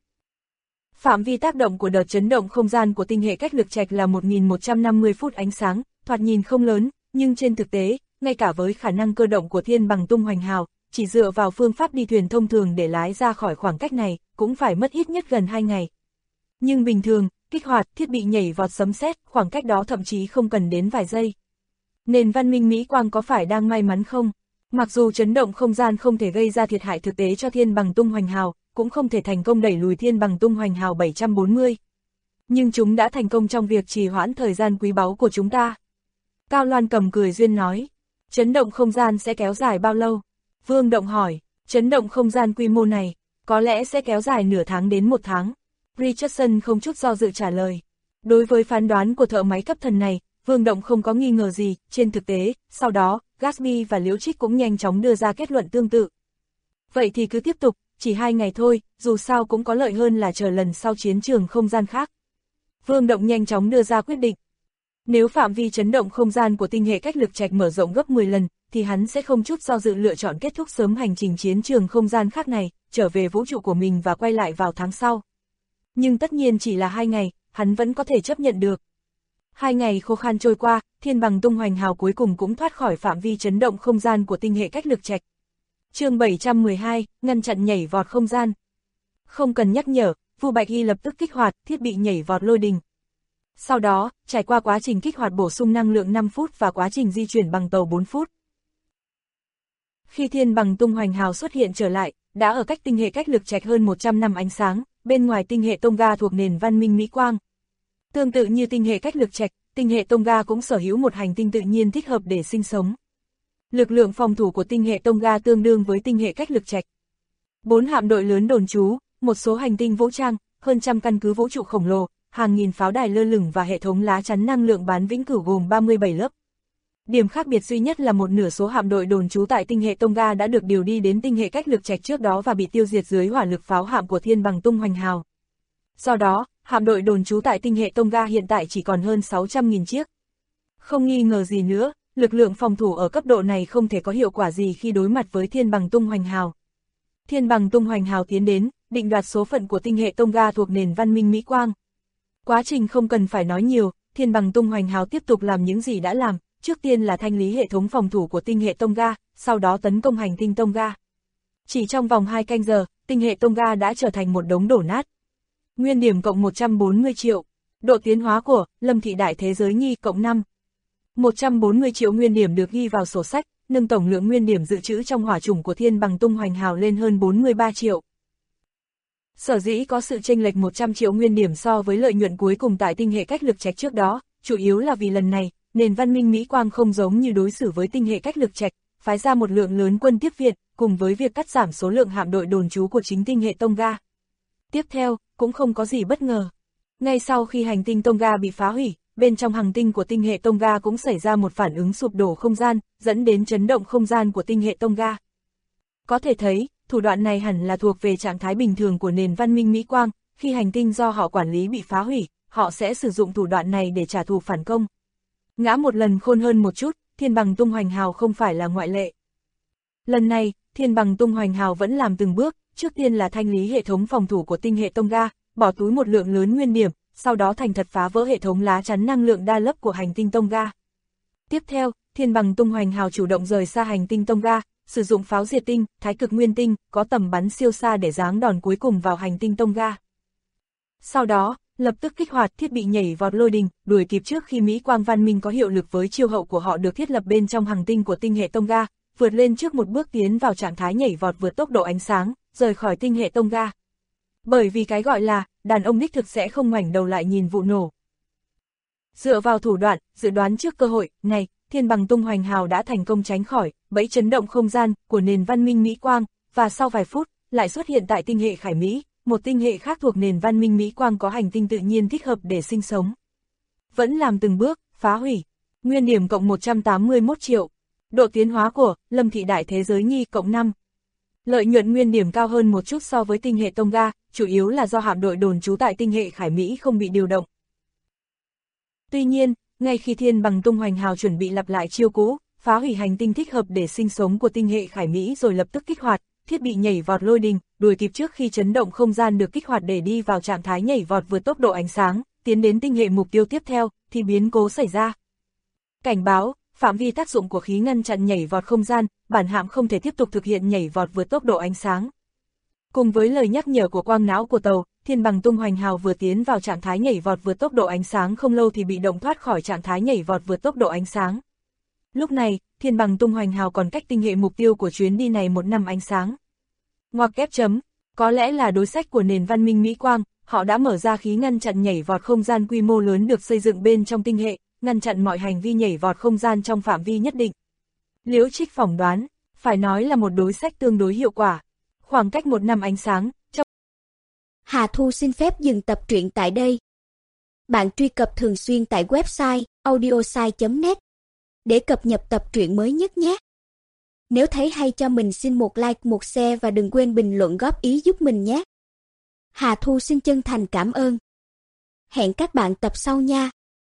Phạm vi tác động của đợt chấn động không gian của tinh hệ cách lực trạch là 1150 phút ánh sáng, thoạt nhìn không lớn, nhưng trên thực tế, ngay cả với khả năng cơ động của thiên bằng tung hoành hào, chỉ dựa vào phương pháp đi thuyền thông thường để lái ra khỏi khoảng cách này, cũng phải mất ít nhất gần 2 ngày. Nhưng bình thường, kích hoạt thiết bị nhảy vọt sấm sét, khoảng cách đó thậm chí không cần đến vài giây. Nền văn minh Mỹ Quang có phải đang may mắn không? Mặc dù chấn động không gian không thể gây ra thiệt hại thực tế cho thiên bằng tung hoành hào, cũng không thể thành công đẩy lùi thiên bằng tung hoành hào 740. Nhưng chúng đã thành công trong việc trì hoãn thời gian quý báu của chúng ta. Cao Loan Cầm cười duyên nói, chấn động không gian sẽ kéo dài bao lâu? Vương Động hỏi, chấn động không gian quy mô này, có lẽ sẽ kéo dài nửa tháng đến 1 tháng. Richardson không chút do dự trả lời. Đối với phán đoán của thợ máy cấp thần này, Vương Động không có nghi ngờ gì, trên thực tế, sau đó, Gatsby và Liễu Trích cũng nhanh chóng đưa ra kết luận tương tự. Vậy thì cứ tiếp tục, chỉ 2 ngày thôi, dù sao cũng có lợi hơn là chờ lần sau chiến trường không gian khác. Vương Động nhanh chóng đưa ra quyết định. Nếu phạm vi chấn động không gian của tinh hệ cách lực trạch mở rộng gấp 10 lần, thì hắn sẽ không chút do dự lựa chọn kết thúc sớm hành trình chiến trường không gian khác này, trở về vũ trụ của mình và quay lại vào tháng sau. Nhưng tất nhiên chỉ là 2 ngày, hắn vẫn có thể chấp nhận được. 2 ngày khô khan trôi qua, thiên bằng tung hoành hào cuối cùng cũng thoát khỏi phạm vi chấn động không gian của tinh hệ cách lực trạch. Chương 712, ngăn chặn nhảy vọt không gian. Không cần nhắc nhở, Vu Bạch Y lập tức kích hoạt thiết bị nhảy vọt lôi đình. Sau đó, trải qua quá trình kích hoạt bổ sung năng lượng 5 phút và quá trình di chuyển bằng tàu 4 phút. Khi thiên bằng tung hoành hào xuất hiện trở lại, đã ở cách tinh hệ cách lực trạch hơn 100 năm ánh sáng, bên ngoài tinh hệ Tonga thuộc nền văn minh Mỹ Quang. Tương tự như tinh hệ cách lực trạch, tinh hệ Tonga cũng sở hữu một hành tinh tự nhiên thích hợp để sinh sống. Lực lượng phòng thủ của tinh hệ Tonga tương đương với tinh hệ cách lực trạch. 4 hạm đội lớn đồn trú, một số hành tinh vũ trang, hơn trăm căn cứ vũ trụ khổng lồ, hàng nghìn pháo đài lơ lửng và hệ thống lá chắn năng lượng bán vĩnh cửu gồm 37 lớp. Điểm khác biệt duy nhất là một nửa số hạm đội đồn trú tại tinh hệ Tonga đã được điều đi đến tinh hệ cách lực trạch trước đó và bị tiêu diệt dưới hỏa lực pháo hạm của thiên bằng tung hoành hào. Do đó, hạm đội đồn trú tại tinh hệ Tonga hiện tại chỉ còn hơn 600.000 chiếc. Không nghi ngờ gì nữa, lực lượng phòng thủ ở cấp độ này không thể có hiệu quả gì khi đối mặt với thiên bằng tung hoành hào. Thiên bằng tung hoành hào tiến đến, định đoạt số phận của tinh hệ Tonga thuộc nền văn minh Mỹ Quang. Quá trình không cần phải nói nhiều, thiên bằng tung hoành hào tiếp tục làm những gì đã làm, trước tiên là thanh lý hệ thống phòng thủ của tinh hệ Tonga, sau đó tấn công hành tinh Tonga. Chỉ trong vòng 2 canh giờ, tinh hệ Tonga đã trở thành một đống đổ nát. Nguyên điểm cộng 140 triệu. Độ tiến hóa của Lâm Thị Đại Thế Giới Nhi cộng 5. 140 triệu nguyên điểm được ghi vào sổ sách, nâng tổng lượng nguyên điểm dự trữ trong hỏa chủng của thiên bằng tung hoành hào lên hơn 43 triệu. Sở dĩ có sự chênh lệch 100 triệu nguyên điểm so với lợi nhuận cuối cùng tại tinh hệ cách lực trạch trước đó, chủ yếu là vì lần này, nền văn minh Mỹ Quang không giống như đối xử với tinh hệ cách lực trạch, phái ra một lượng lớn quân tiếp viện, cùng với việc cắt giảm số lượng hạm đội đồn trú của chính tinh hệ Tonga. Tiếp theo, cũng không có gì bất ngờ. Ngay sau khi hành tinh Tonga bị phá hủy, bên trong hành tinh của tinh hệ Tonga cũng xảy ra một phản ứng sụp đổ không gian, dẫn đến chấn động không gian của tinh hệ Tonga. Có thể thấy, thủ đoạn này hẳn là thuộc về trạng thái bình thường của nền văn minh Mỹ Quang, khi hành tinh do họ quản lý bị phá hủy, họ sẽ sử dụng thủ đoạn này để trả thù phản công. Ngã một lần khôn hơn một chút, Thiên Bằng tung hoành hào không phải là ngoại lệ. Lần này, Thiên Bằng tung hoành hào vẫn làm từng bước, trước tiên là thanh lý hệ thống phòng thủ của tinh hệ Tonga, bỏ túi một lượng lớn nguyên điểm, sau đó thành thật phá vỡ hệ thống lá chắn năng lượng đa lớp của hành tinh Tonga. Tiếp theo, Thiên Bằng tung hoành hào chủ động rời xa hành tinh Tonga, sử dụng pháo diệt tinh, thái cực nguyên tinh, có tầm bắn siêu xa để giáng đòn cuối cùng vào hành tinh Tonga. Sau đó, lập tức kích hoạt thiết bị nhảy vọt lôi đình, đuổi kịp trước khi Mỹ Quang văn minh có hiệu lực với chiêu hậu của họ được thiết lập bên trong hành tinh của tinh hệ Tonga, vượt lên trước một bước tiến vào trạng thái nhảy vọt vượt tốc độ ánh sáng, rời khỏi tinh hệ Tonga. Bởi vì cái gọi là, đàn ông đích thực sẽ không ngoảnh đầu lại nhìn vụ nổ. Dựa vào thủ đoạn, dự đoán trước cơ hội này, Thiên Bằng tung hoành hào đã thành công tránh khỏi bẫy chấn động không gian của nền văn minh Mỹ Quang, và sau vài phút, lại xuất hiện tại tinh hệ Khải Mỹ, một tinh hệ khác thuộc nền văn minh Mỹ Quang có hành tinh tự nhiên thích hợp để sinh sống. Vẫn làm từng bước, phá hủy. Nguyên điểm cộng 181 triệu. Độ tiến hóa của Lâm Thị Đại Thế Giới Nhi cộng 5. Lợi nhuận nguyên điểm cao hơn một chút so với tinh hệ Tonga, chủ yếu là do hạm đội đồn trú tại tinh hệ Khải Mỹ không bị điều động. Tuy nhiên, ngay khi Thiên Bằng tung hoành hào chuẩn bị lặp lại chiêu cũ, phá hủy hành tinh thích hợp để sinh sống của tinh hệ Khải Mỹ rồi lập tức kích hoạt thiết bị nhảy vọt lôi đình, đuổi kịp trước khi chấn động không gian được kích hoạt để đi vào trạng thái nhảy vọt vượt tốc độ ánh sáng, tiến đến tinh hệ mục tiêu tiếp theo, thì biến cố xảy ra. Cảnh báo, phạm vi tác dụng của khí ngăn chặn nhảy vọt không gian, bản hạm không thể tiếp tục thực hiện nhảy vọt vượt tốc độ ánh sáng. Cùng với lời nhắc nhở của quang não của tàu, Thiên Bằng tung hoành hào vừa tiến vào trạng thái nhảy vọt vượt tốc độ ánh sáng không lâu thì bị động thoát khỏi trạng thái nhảy vọt vượt tốc độ ánh sáng. Lúc này, Thiên Bằng tung hoành hào còn cách tinh hệ mục tiêu của chuyến đi này 1 năm ánh sáng. Ngoặc kép chấm, có lẽ là đối sách của nền văn minh Mỹ Quang, họ đã mở ra khí ngăn chặn nhảy vọt không gian quy mô lớn được xây dựng bên trong tinh hệ, ngăn chặn mọi hành vi nhảy vọt không gian trong phạm vi nhất định. Liễu Trích phỏng đoán, phải nói là một đối sách tương đối hiệu quả. Khoảng cách 1 năm ánh sáng. Hà Thu xin phép dừng tập truyện tại đây. Bạn truy cập thường xuyên tại website audiosai.net để cập nhật tập truyện mới nhất nhé. Nếu thấy hay cho mình xin một like, một share và đừng quên bình luận góp ý giúp mình nhé. Hà Thu xin chân thành cảm ơn. Hẹn các bạn tập sau nha.